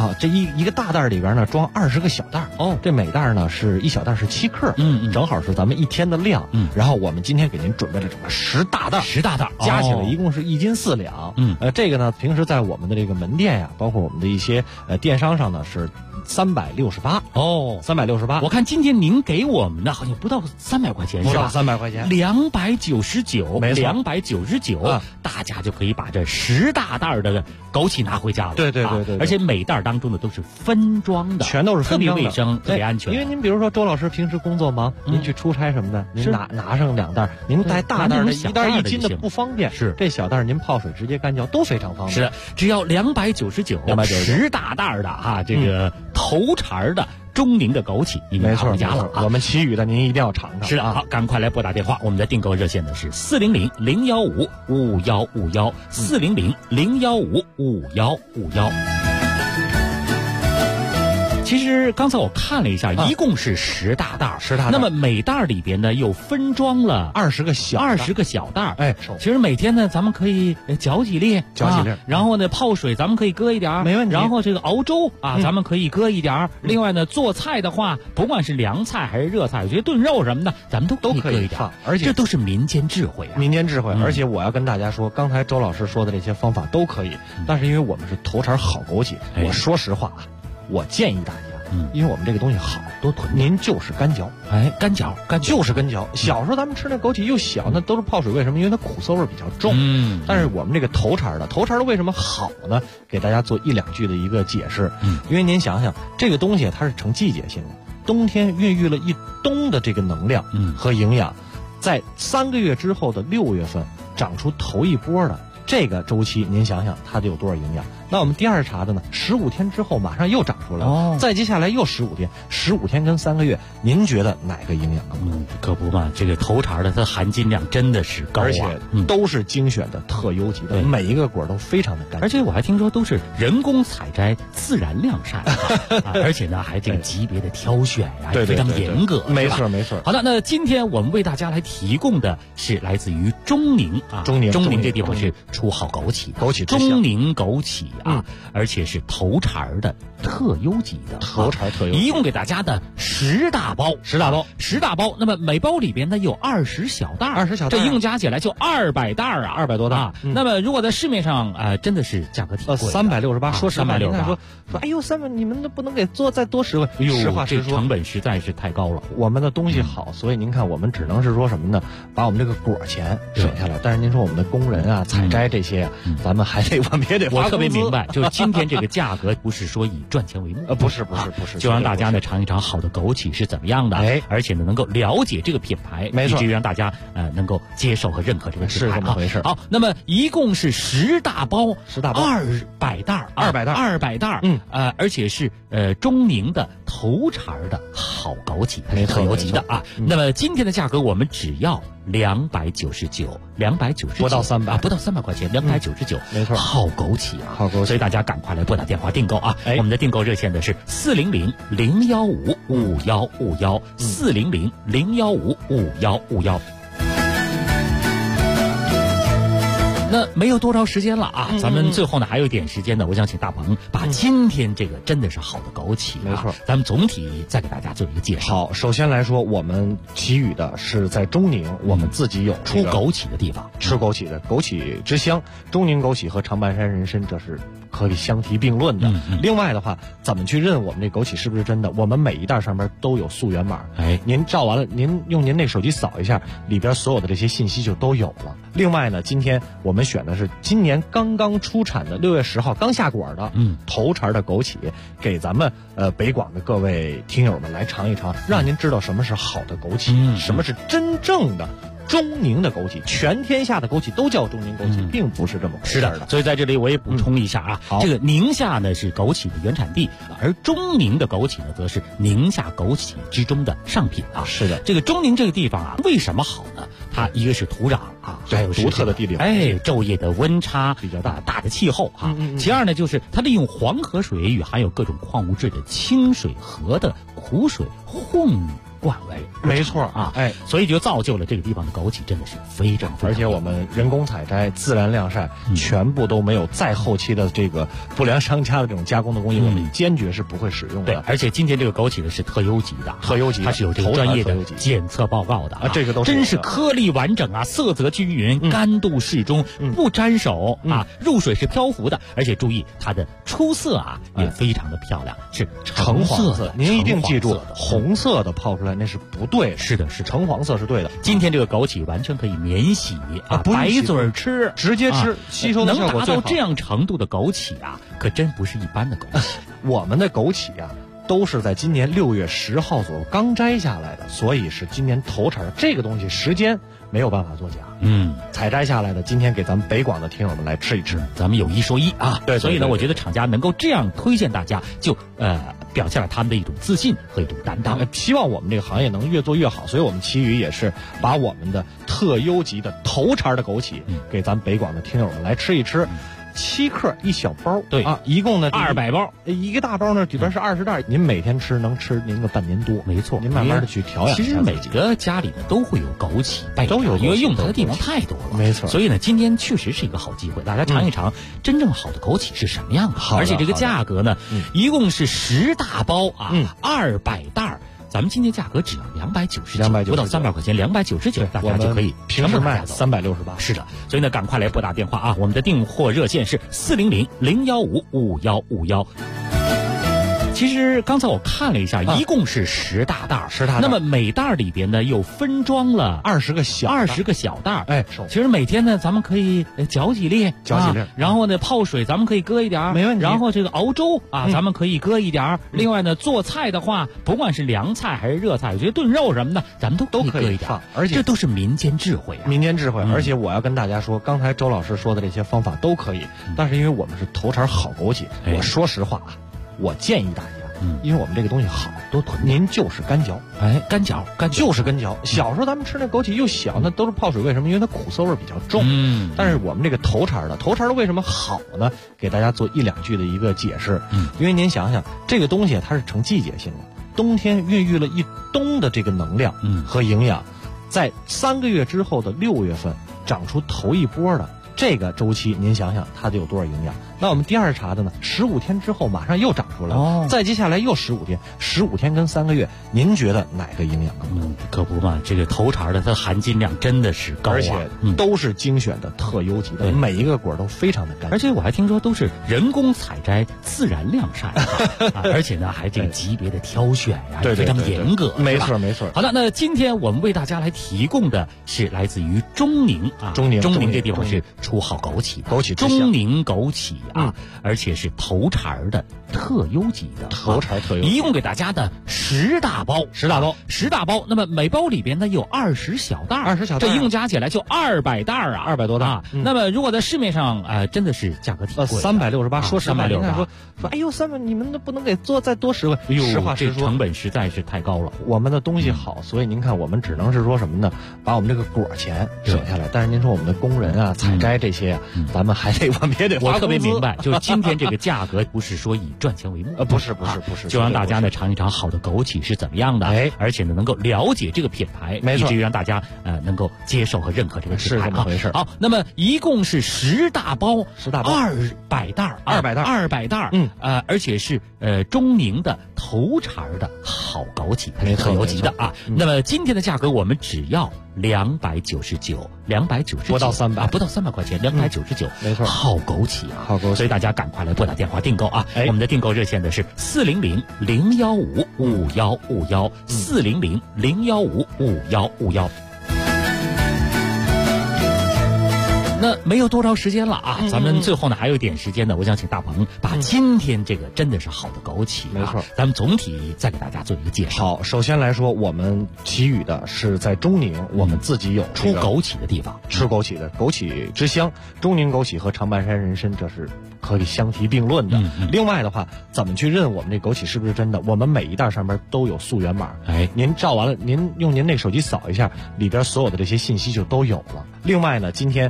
啊，这一个大袋里边呢装20个小袋哦，这每袋呢是1小袋是7克，正好是咱们1天的量。然后我们今天给您准备了这么10大袋 ，10大袋加起来一共是1斤4两。这个呢平时在我们的这个门店呀，包括我们的一些电商上呢是368 哦 ，368。 我看今天您给我们的好像不到300块钱， 不到300块钱 ，299， 没错 ，299，大家就可以把这10大袋的枸杞拿回家了。 对， 而且每袋当中的都是分装的， 全都是分装的， 特别卫生，特别安全。 因为您比如说周老师平时工作忙，您去出差什么的，您拿上2袋，您带大袋的1袋1斤的不方便， 是这小袋您泡水直接干嚼都非常方便。 是的，只要299，10大袋的这个头茬的中宁的枸杞，你拿回家了我们其余的您一定要尝尝。 是的，好，赶快来拨打电话，我们的订购热线呢是400-015-5151，400-015-5151。其实刚才我看了一下，一共是10大袋，10大袋。那么每袋里边呢又分装了 20个小袋。哎，其实每天呢咱们可以搅几粒，然后呢泡水咱们可以搁一点， 没问题。 然后这个熬粥咱们可以搁一点。另外呢做菜的话，不管是凉菜还是热菜，我觉得炖肉什么的咱们都可以放， 而且这都是民间智慧啊， 而且我要跟大家说，刚才周老师说的这些方法都可以，但是因为我们是头茬好枸杞，我说实话啊，我建议大家。因为我们这个东西好， 多囤， 您就是干嚼， 干嚼就是干嚼。小时候咱们吃那枸杞又小，那都是泡水，为什么？因为它苦涩味比较重。但是我们这个头茬的为什么好呢？给大家做1-2句的一个解释。因为您想想，这个东西它是成季节性的，冬天孕育了一冬的这个能量和营养，在3个月之后的6月份长出头一波的这个周期，您想想它得有多少营养？那我们第2茬的呢，15天之后马上又长出来了，再接下来又15天，15天跟3个月，您觉得哪个营养更多？ 可不嘛，这个头茬的它含金量真的是高， 而且都是精选的特优级的，每一个果都非常的干净。 而且我还听说都是人工采摘、自然晾晒，而且呢还这个级别的挑选呀，非常严格。 没错。 好的，那今天我们为大家来提供的是来自于中宁中宁这地方是出好枸杞中宁枸杞而且是头茬的特优级的头茬特优， 一共给大家的10大包。那么每包里边呢有20小袋，这一共加起来就200袋 ，200多袋。 那么如果在市面上真的是价格挺贵 ，368，说实话 ，368， 说哎呦300，你们都不能给再多10块，实话实说， 这成本实在是太高了。 我们的东西好，所以您看我们只能是说什么呢？把我们这个果钱省下来，但是您说我们的工人采摘这些咱们我们也得我特别明白，就是今天这个价格不是说以赚钱为目， 不是， 就让大家呢尝一尝好的枸杞是怎么样的，而且呢能够了解这个品牌，以至于让大家能够接受和认可这个品牌， 是这么回事。 好，那么一共是10大包，200袋，200袋，而且是中宁的头茬的好枸杞，它是特优级的啊。那么今天的价格我们只要299， 不到300 块钱，299， 没错， 好枸杞啊，所以大家赶快来拨打电话订购啊！我们的订购热线呢是400-015-5151，400-015-5151。那没有多少时间了啊，咱们最后呢还有一点时间呢，我想请大鹏把今天这个真的是好的枸杞， 没错， 咱们总体再给大家做一个介绍。 好，首先来说，我们给予的是在中宁，我们自己有出枸杞的地方， 吃枸杞的枸杞之乡，中宁枸杞和长白山人参这是可以相提并论的。另外的话，怎么去认我们这枸杞是不是真的？我们每一袋上面都有溯源码，您照完了，您用您那手机扫一下，里边所有的这些信息就都有了。另外呢，今天我们选的是今年刚刚出产的6月10号刚下果的头茬的枸杞，给咱们北广的各位听友们来尝一尝，让您知道什么是好的枸杞，什么是真正的中宁的枸杞。全天下的枸杞都叫中宁枸杞，并不是这么回事的。 所以在这里我也补充一下这个宁夏呢是枸杞的原产地，而中宁的枸杞呢则是宁夏枸杞之中的上品啊。 是的， 这个中宁这个地方为什么好呢？它一个是土壤还有独特的地理， 昼夜的温差比较大的气候其二呢，就是它利用黄河水与含有各种矿物质的清水河的苦水混惯为。 没错啊，所以就造就了这个地方的枸杞真的是非常， 而且我们人工采摘、自然晾晒，全部都没有再后期的这个不良商家的这种加工的工艺，我们坚决是不会使用的。 对，而且今天这个枸杞呢是特优级的，它是有这个专业的检测报告的这个都真是颗粒完整啊，色泽均匀，干度适中，不沾手啊，入水是漂浮的，而且注意它的出色啊也非常的漂亮，是橙黄色。 您一定记住，红色的泡出来那是不对的。 是的，是橙黄色是对的。 今天这个枸杞完全可以免洗啊，白嘴吃， 直接吃，吸收的效果最好。 能达到这样程度的枸杞啊，可真不是一般的枸杞。 我们的枸杞啊，都是在今年6月10号左右刚摘下来的，所以是今年头茬。这个东西时间没有办法作假。采摘下来的，今天给咱们北广的听友们来吃一吃。 咱们有一说一啊， 对， 所以呢，我觉得厂家能够这样推荐大家，就表现了他们的一种自信和一种担当。 希望我们这个行业能越做越好，所以我们奇宇也是把我们的特优级的头茬的枸杞给咱们北广的听友们来吃一吃。7克一小包， 对啊，一共呢 200包， 一个大包呢里边是20袋，您每天吃能吃您个半年多， 没错。 您慢慢的去调养。 其实每个家里呢都会有枸杞， 都有， 因为用它的地方太多了， 没错。 所以呢，今天确实是一个好机会，大家尝一尝真正好的枸杞是什么样的。而且这个价格呢，一共是10大包啊，200袋。咱们今天价格只要299，不到300块钱，299，大家就可以平时卖368。 是的，所以呢，赶快来拨打电话啊！我们的订货热线是400-015-5151。其实刚才我看了一下，一共是10大袋，10大袋。那么每袋里边呢，又分装了 20个小袋。其实每天呢，咱们可以搅几粒，然后呢，泡水咱们可以搁一点， 没问题。 然后这个熬粥啊，咱们可以搁一点。另外呢，做菜的话，不管是凉菜还是热菜，我觉得炖肉什么的，咱们都可以搁一点。 而且这都是民间智慧啊， 而且我要跟大家说，刚才周老师说的这些方法都可以，但是因为我们是头茬好枸杞，我说实话啊。我建议大家，因为我们这个东西好， 多囤。 您就是干嚼， 干嚼就是干嚼。小时候咱们吃那枸杞又小，那都是泡水，为什么？因为它苦涩味比较重。但是我们这个头茬的为什么好呢？给大家做1-2句的一个解释。因为您想想，这个东西它是成季节性的，冬天孕育了一冬的这个能量和营养，在3个月之后的6月份长出头一波的。这个周期，您想想它得有多少营养？那我们第2茬的呢？15天之后马上又长出来了，再接下来又15天，15天跟3个月，您觉得哪个营养更多？ 可不嘛，这个头茬的它含金量真的是高啊， 而且都是精选的特优级的，每一个果都非常的干净。 而且我还听说都是人工采摘、自然晾晒，而且呢还这个级别的挑选呀，非常严格。 没错。 好的，那今天我们为大家来提供的是来自于中宁啊，中宁这地方是出好枸杞的，中宁枸杞啊，而且是头茬的特优级的头茬特优， 一共给大家的10大包。那么每包里边呢有20小袋，这一共加起来就200袋啊 ，200多袋。 那么如果在市面上真的是价格挺贵 ，368，说实话 ，368， 说哎呦300，你们不能给再多10块？实话实说， 这成本实在是太高了。 我们的东西好，所以您看我们只能是说什么呢？把我们这个果钱省下来，但是您说我们的工人啊、采摘这些啊，咱们我们也得花工资。 我特别明白，就是今天这个价格不是说以赚钱为目， 不是， 就让大家呢尝一尝好的枸杞是怎么样的，而且呢能够了解这个品牌，以至于让大家能够接受和认可这个品牌。 是这么回事。 好，那么一共是10大包，200袋，200袋，而且是中宁的头茬的好枸杞，它是特优级的啊。那么今天的价格我们只要299， 不到300 块钱，299， 没错， 好枸杞啊，所以大家赶快来拨打电话订购啊！我们的订购热线的是400-015-5151，400-015-5151。那没有多少时间了啊，咱们最后呢还有一点时间呢，我想请大鹏把今天这个真的是好的枸杞， 没错， 咱们总体再给大家做一个介绍。 好，首先来说，我们奇宇的是在中宁，我们自己有出枸杞的地方， 吃枸杞的枸杞之乡，中宁枸杞和长白山人参这是可以相提并论的。另外的话，怎么去认我们这枸杞是不是真的？我们每一袋上面都有溯源码，您照完了，您用您那个手机扫一下，里边所有的这些信息就都有了。另外呢，今天我们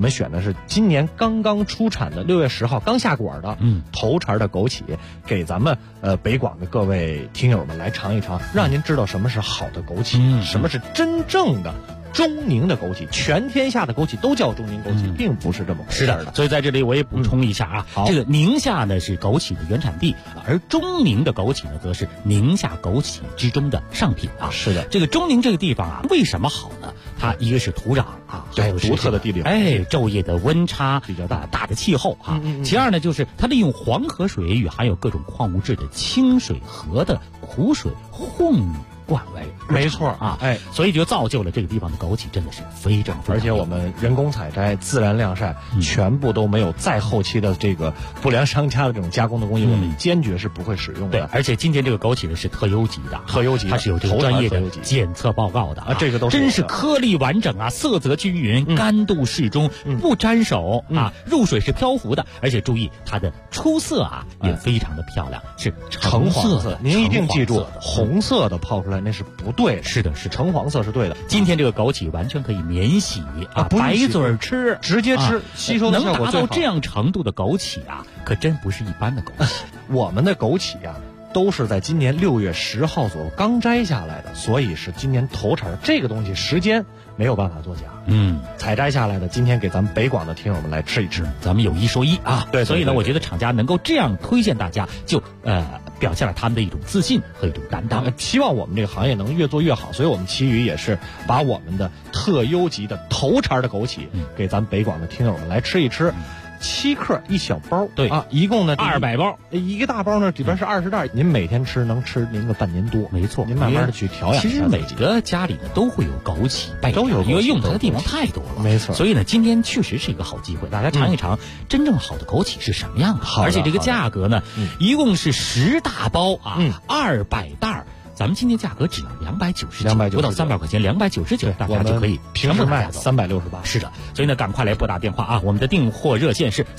们选的是今年刚刚出产的6月10号刚下果的头茬的枸杞，给咱们北广的各位听友们来尝一尝，让您知道什么是好的枸杞，什么是真正的中宁的枸杞。全天下的枸杞都叫中宁枸杞，并不是这么回事的。 所以在这里我也补充一下啊，这个宁夏呢是枸杞的原产地，而中宁的枸杞呢则是宁夏枸杞之中的上品啊。 是的， 这个中宁这个地方啊，为什么好呢？它一个是土壤啊，还有独特的地理昼夜的温差比较大的气候啊。其二呢，就是它利用黄河水与含有各种矿物质的清水河的苦水混灌为， 没错啊，所以就造就了这个地方的枸杞真的是非常而且我们人工采摘、自然晾晒，全部都没有再后期的这个不良商家的这种加工的工艺，我们坚决是不会使用的。 对，而且今天这个枸杞呢是特优级的，它是有这个专业的检测报告的啊， 这个都是真是颗粒完整啊，色泽均匀，干度适中，不沾手啊，入水是漂浮的，而且注意它的出色啊也非常的漂亮，是橙黄色。 您一定记住，红色的泡出来那是不对的， 是的，是橙黄色是对的。 今天这个枸杞完全可以免洗啊，白嘴吃， 直接吃，吸收的效果最好。 能达到这样程度的枸杞啊，可真不是一般的枸杞。 我们的枸杞啊，都是在今年6月10号左右刚摘下来的，所以是今年头茬。这个东西时间没有办法作假，采摘下来的，今天给咱们北广的听友们来吃一吃， 咱们有一说一啊。 对， 所以呢，我觉得厂家能够这样推荐大家，就表现了他们的一种自信和一种担当。 希望我们这个行业能越做越好，所以我们奇宇也是把我们的特优级的头茬的枸杞给咱们北广的听友们来吃一吃。7克一小包， 对啊，一共呢 200包， 一个大包呢里边是20袋，您每天吃能吃您个半年多， 没错。 您慢慢的去调养。 其实每个家里呢都会有枸杞， 都有， 因为用它的地方太多了， 没错。 所以呢，今天确实是一个好机会，大家尝一尝真正好的枸杞是什么样的。而且这个价格呢，一共是10大包啊，200袋。咱们今天价格只要299，不到300块钱，299，大家就可以平时卖368。 是的，所以呢，赶快来拨打电话啊！我们的订货热线是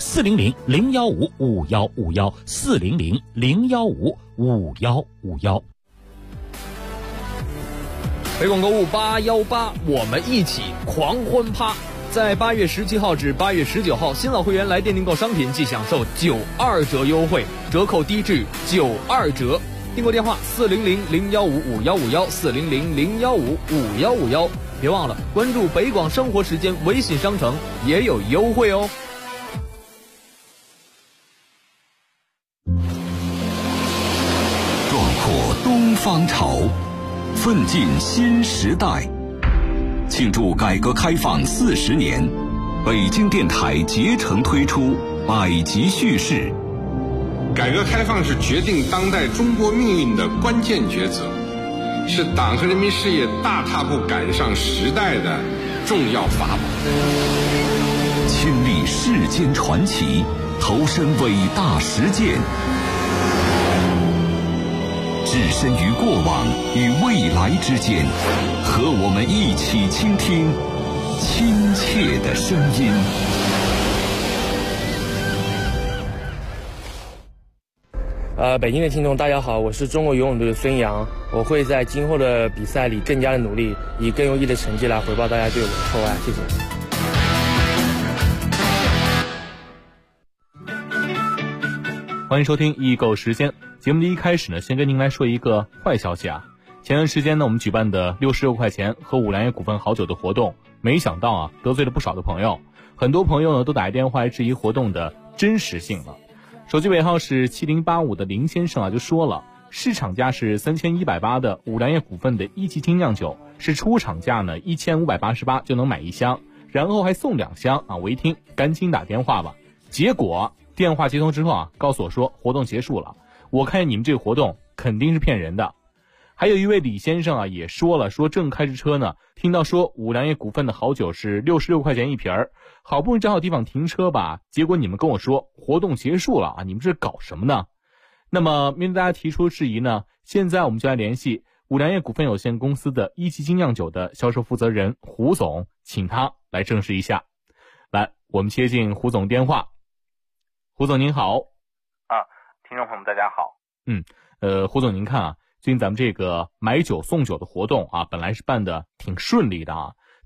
400-015-5151，400-015-5151。 北广购物818，我们一起狂欢趴！在8月17号至8月19号，新老会员来店订购商品即享受92折优惠，折扣低至92折。订购电话400-015-5151，400-015-5151。别忘了关注北广生活时间微信商城，也有优惠哦。 壮阔东方潮，奋进新时代。庆祝改革开放40年，北京电台竭诚推出百集叙事。 改革开放是决定当代中国命运的关键抉择，是党和人民事业大踏步赶上时代的重要法宝。 亲历世间传奇，投身伟大实践，置身于过往与未来之间，和我们一起倾听亲切的声音。 北京的听众大家好，我是中国游泳队的孙杨，我会在今后的比赛里更加的努力，以更优异的成绩来回报大家对我的厚爱，谢谢。 欢迎收听易购时间。节目的一开始呢，先跟您来说一个坏消息啊。前段时间呢，我们举办的66块钱喝五粮液股份好酒的活动，没想到啊，得罪了不少的朋友。很多朋友呢，都打电话来质疑活动的真实性了。手机尾号是7085的林先生啊，就说了，市场价是3180的五粮液股份的一级精酿酒，是出厂价呢1588就能买1箱，然后还送2箱啊！我一听，赶紧打电话吧。结果电话接通之后啊，告诉我说活动结束了。我看见你们这个活动肯定是骗人的。还有一位李先生啊，也说了，说正开着车呢，听到说五粮液股份的好酒是66块钱一瓶儿，好不容易找好地方停车吧，结果你们跟我说活动结束了啊，你们这搞什么呢？那么面对大家提出质疑呢，现在我们就来联系五粮液股份有限公司的一级精酿酒的销售负责人胡总，请他来证实一下。来，我们接进胡总电话。胡总您好。 听众朋友们大家好。 胡总您看啊，最近咱们这个买酒送酒的活动啊，本来是办的挺顺利的啊，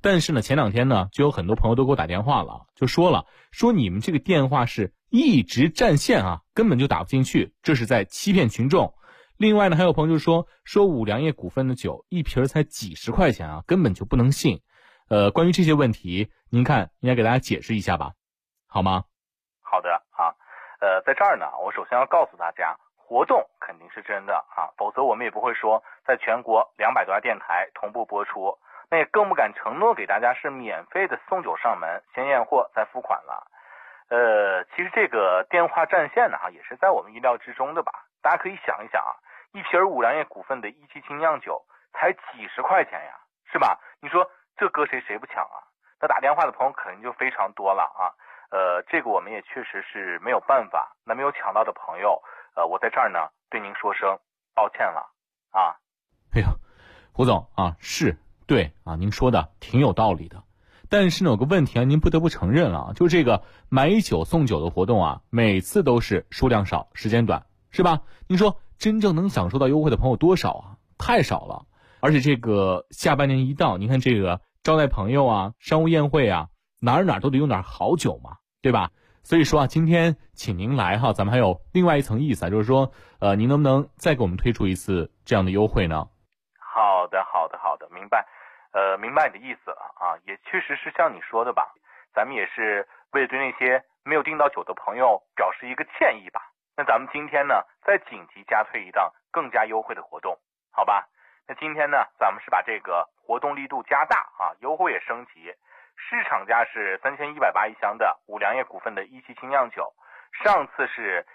但是呢，前2天呢，就有很多朋友都给我打电话了，就说你们这个电话是一直占线啊，根本就打不进去，这是在欺骗群众。另外呢，还有朋友就说五粮液股份的酒一瓶才几十块钱啊，根本就不能信。关于这些问题，您看应该给大家解释一下吧，好吗？ 好的啊，在这儿呢，我首先要告诉大家，活动肯定是真的啊，否则我们也不会说在全国200多家电台同步播出，那也更不敢承诺给大家是免费的送酒上门，先验货再付款了。其实这个电话占线呢，也是在我们意料之中的吧。大家可以想一想啊，一瓶五粮液股份的一期精酿酒才几十块钱呀，是吧？你说这搁谁不抢啊？那打电话的朋友肯定就非常多了啊。这个我们也确实是没有办法。那没有抢到的朋友，我在这儿呢对您说声抱歉了啊。 哎呀，胡总啊，是对啊，您说的挺有道理的。但是呢，有个问题啊，您不得不承认啊，就这个买酒送酒的活动啊，每次都是数量少，时间短，是吧？您说真正能享受到优惠的朋友多少啊？太少了。而且这个下半年一到，您看这个招待朋友啊、商务宴会啊，哪儿都得用点好酒嘛，对吧？所以说啊，今天请您来哈，咱们还有另外一层意思啊，就是说，您能不能再给我们推出一次这样的优惠呢？ 好的，明白。明白你的意思了啊，也确实是像你说的吧，咱们也是为了对那些没有订到酒的朋友表示一个歉意吧。那咱们今天呢，再紧急加推一档更加优惠的活动，好吧？那今天呢，咱们是把这个活动力度加大啊，优惠也升级。市场价是3180一箱的五粮液股份的一期精酿酒，上次是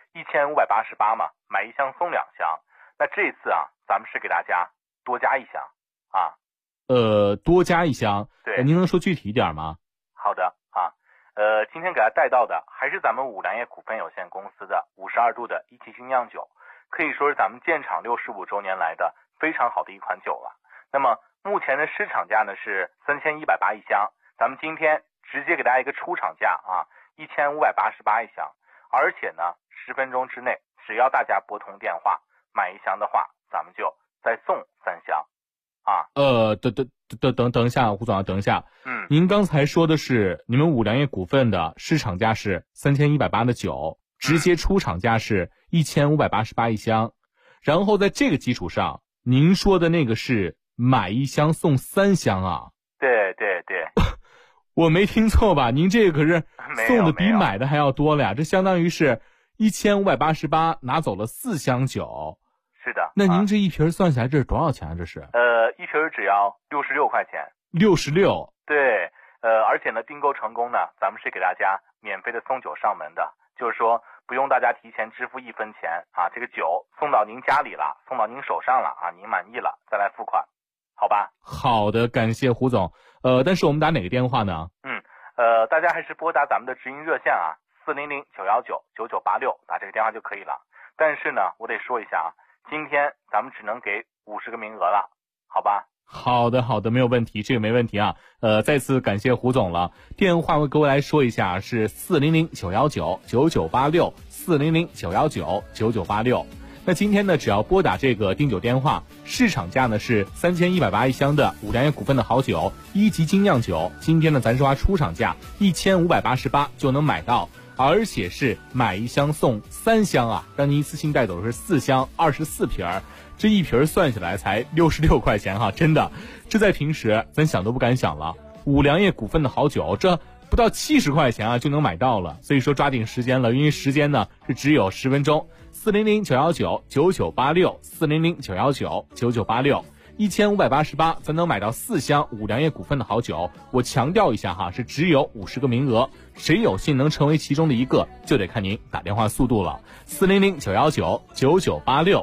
1588嘛，买1箱送2箱。那这次啊，咱们是给大家多加1箱啊。 多加1箱， 对， 您能说具体一点吗？ 好的啊，今天给大家带到的还是咱们五粮液股份有限公司的52度的一期精酿酒，可以说是咱们建厂65周年来的非常好的一款酒了。那么目前的市场价呢是3180一箱，咱们今天直接给大家一个出厂价啊，1588一箱，而且呢10分钟之内，只要大家拨通电话买1箱的话，咱们就再送3箱。啊， 等一下，胡总啊，等一下。您刚才说的是你们五粮液股份的市场价是3180的酒，直接出厂价是1588一箱，然后在这个基础上，您说的那个是买1箱送3箱啊？ 对。 我没听错吧？您这个可是送的比买的还要多了呀，这相当于是1588拿走了4箱酒。 是的， 那您这一瓶算下来这是多少钱啊？这是一瓶只要66块钱。 66？ 对，而且呢，订购成功呢，咱们是给大家免费的送酒上门的，就是说不用大家提前支付1分钱啊，这个酒送到您家里了，送到您手上了啊，您满意了再来付款，好吧？ 好的，感谢胡总。但是我们打哪个电话呢？ 大家还是拨打咱们的直营热线啊，400-919-9986，打这个电话就可以了。但是呢，我得说一下啊。今天咱们只能给50个名额了，好吧？ 好的，没有问题，这个没问题啊。再次感谢胡总了。电话我给我来说一下，是400-919-9986 400-919-9986。那今天呢，只要拨打这个订酒电话，市场价呢是3180一箱的五粮液股份的好酒1级精酿酒，今天呢咱是花出厂价1588就能买到。而且是买1箱送3箱啊，让您一次性带走的是4箱24瓶，这一瓶算下来才66块钱哈，真的，这在平时咱想都不敢想了。五粮液股份的好酒，这不到70块钱啊就能买到了，所以说抓紧时间了，因为时间呢是只有10分钟。400-919-9986 400-919-9986。1588，咱能买到4箱五粮液股份的好酒。我强调一下哈，是只有50个名额，谁有幸能成为其中的一个，就得看您打电话速度了。400-919-9986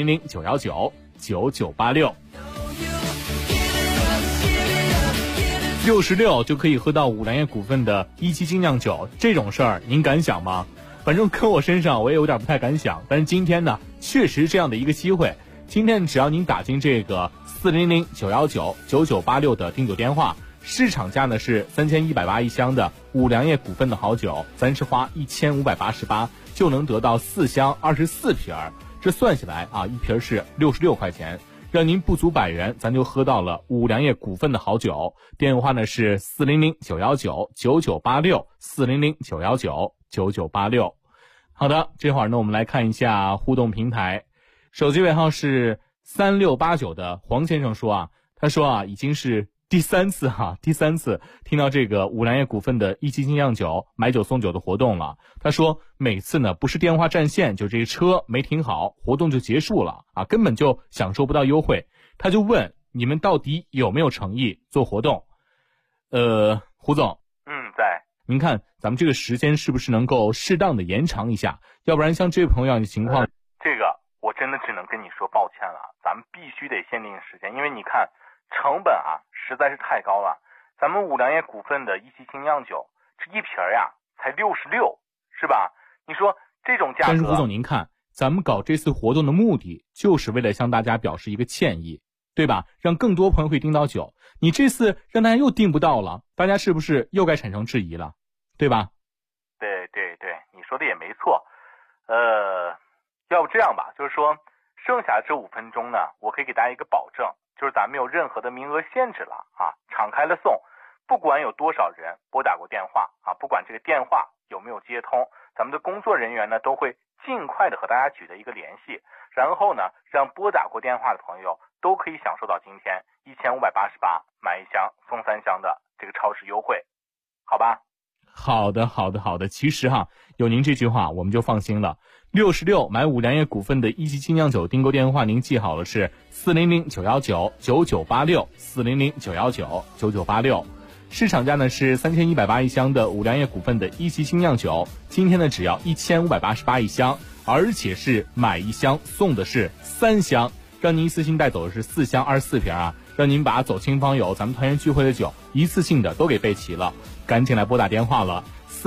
400-919-9986。66就可以喝到五粮液股份的1期精酿酒，这种事儿您敢想吗？反正搁我身上我也有点不太敢想，但是今天呢，确实这样的一个机会。今天只要您打进这个400-919-9986的订酒电话，市场价呢是3180一箱的五粮液股份的好酒，咱是花1588就能得到4箱24瓶，这算下来啊，一瓶是66块钱。 让您不足100元，咱就喝到了五粮液股份的好酒。电话呢是400-919-9986，400-919-9986。好的，这会儿呢我们来看一下互动平台，手机尾号是3689的黄先生说啊，他说啊，已经是第三次听到这个五粮液股份的一期精酿酒买酒送酒的活动了。他说每次呢不是电话占线，就这车没停好，活动就结束了啊，根本就享受不到优惠。他就问你们到底有没有诚意做活动？胡总， 在。 您看咱们这个时间是不是能够适当的延长一下？要不然像这位朋友的情况， 这个我真的只能跟你说抱歉了，咱们必须得限定时间，因为你看成本啊实在是太高了。咱们五粮液股份的一期精酿酒，这一瓶呀才66，是吧？你说这种价格。 但是胡总您看，咱们搞这次活动的目的就是为了向大家表示一个歉意，对吧？让更多朋友可以订到酒。你这次让大家又订不到了，大家是不是又该产生质疑了，对吧？ 对，你说的也没错。要不这样吧，就是说剩下这5分钟呢，我可以给大家一个保证，就是咱没有任何的名额限制了啊，敞开了送，不管有多少人拨打过电话啊，不管这个电话有没有接通，咱们的工作人员呢都会尽快的和大家取得一个联系，然后呢让拨打过电话的朋友都可以享受到今天1588买1箱送3箱的这个超市优惠，好吧？ 好的。其实有您这句话我们就放心了。66买五粮液股份的一期精酿酒订购电话您记好了，是400-919-9986，400-919-9986。市场价呢是3180一箱的五粮液股份的一期精酿酒，今天呢只要1588一箱，而且是买1箱送的是3箱，让您一次性带走的是4箱24瓶啊，让您把走亲访友咱们团圆聚会的酒一次性的都给备齐了。赶紧来拨打电话了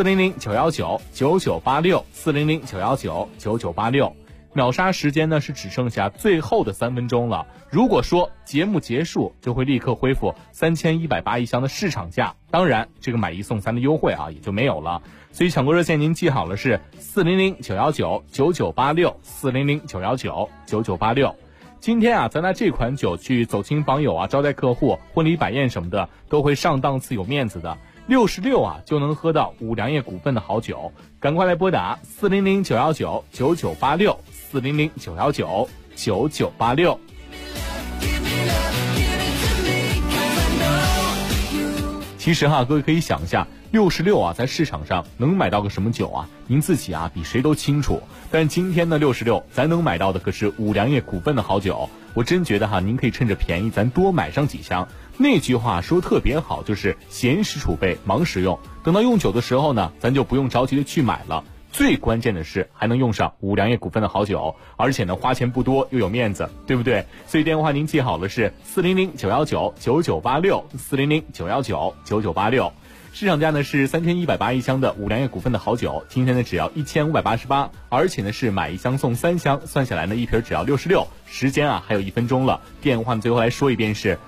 ，400-919-9986，400-919-9986。秒杀时间呢是只剩下最后的3分钟了，如果说节目结束就会立刻恢复3180一箱的市场价，当然这个买1送3的优惠啊也就没有了。所以抢购热线您记好了，是400-919-9986，400-919-9986。今天啊咱拿这款酒去走亲访友啊，招待客户，婚礼摆宴什么的都会上档次有面子的。66啊就能喝到五粮液股份的好酒，赶快来拨打400-919-9986，400-919-9986。其实各位可以想一下，66啊在市场上能买到个什么酒啊？您自己啊比谁都清楚。但今天的66咱能买到的可是五粮液股份的好酒，我真觉得您可以趁着便宜咱多买上几箱。那句话说特别好，就是闲时储备忙时用，等到用酒的时候呢咱就不用着急的去买了。最关键的是还能用上五粮液股份的好酒，而且呢花钱不多又有面子，对不对？所以电话您记好了，是400-919-9986，400-919-9986。市场价呢是3180一箱的五粮液股份的好酒，今天呢只要1588，而且呢是买1箱送3箱，算下来呢一瓶只要66。时间还有1分钟了，电话最后来说一遍是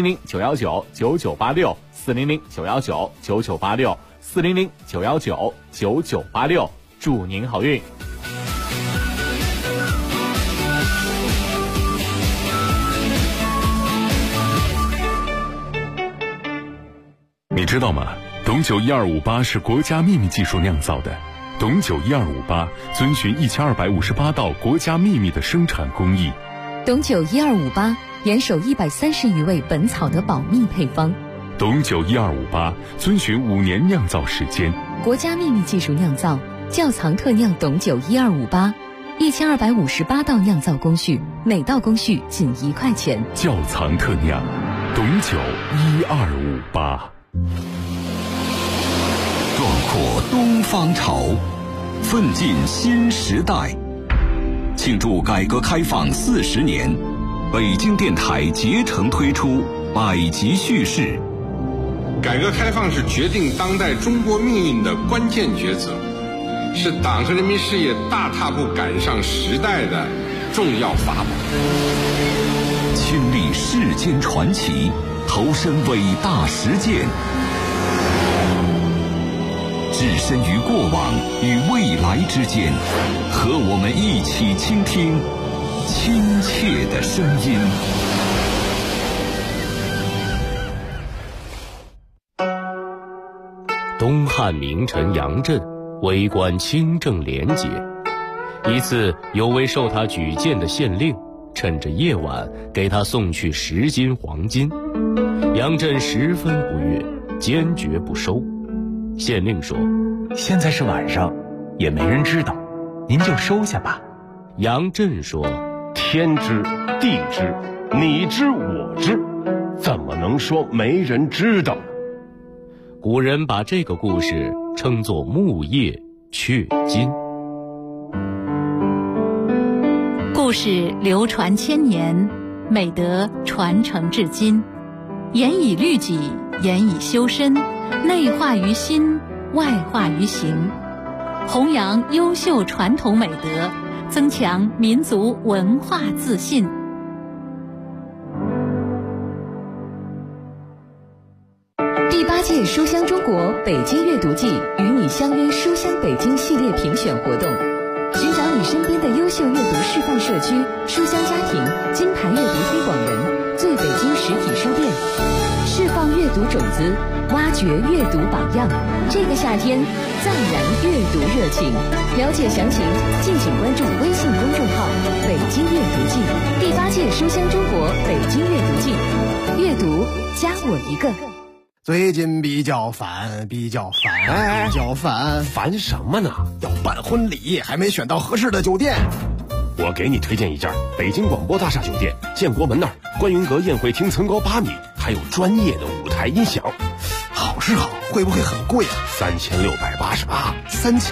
400-919-9986，400-919-9986，400-919-9986。祝您好运。 你知道吗？董酒1258是国家秘密技术酿造的。董酒1258遵循1258道国家秘密的生产工艺。 董酒1258严守130余味本草的保密配方。 董酒1258遵循5年酿造时间， 国家秘密技术酿造，窖藏特酿董酒1258，1258道酿造工序，每道工序仅1块钱。 窖藏特酿董酒1258。壮阔东方潮，奋进新时代。庆祝改革开放40年，北京电台竭诚推出百集叙事。 改革开放是决定当代中国命运的关键抉择，是党和人民事业大踏步赶上时代的重要法宝。 亲历世间传奇，投身伟大实践，置身于过往与未来之间，和我们一起倾听亲切的声音。 东汉名臣杨震为官清正廉洁，一次有位受他举荐的县令趁着夜晚给他送去10斤黄金，杨震十分不悦，坚决不收。县令说： 现在是晚上，也没人知道，您就收下吧。 杨震说： 天知地知，你知我知，怎么能说没人知道呢？ 古人把这个故事称作木叶雀金。 故事流传千年，美德传承至今，严以律己，严以修身，内化于心，外化于行，弘扬优秀传统美德，增强民族文化自信。第8届书香中国北京阅读季与你相约书香北京系列评选活动，寻找你身边的优秀阅读示范社区、书香家庭、金牌阅读推广人、最北京实体书店，释放阅读种子，挖掘阅读榜样。这个夏天，暂燃阅读热情。了解详情，敬请关注微信公众号“北京阅读季”。第8届书香中国北京阅读季，阅读加我一个。 最近比较烦， 烦什么呢？ 要办婚礼，还没选到合适的酒店。 我给你推荐一家北京广播大厦酒店，建国门那儿，观云阁宴会厅层高8米，还有专业的舞台音响。 好是好，会不会很贵啊？ 3688，3000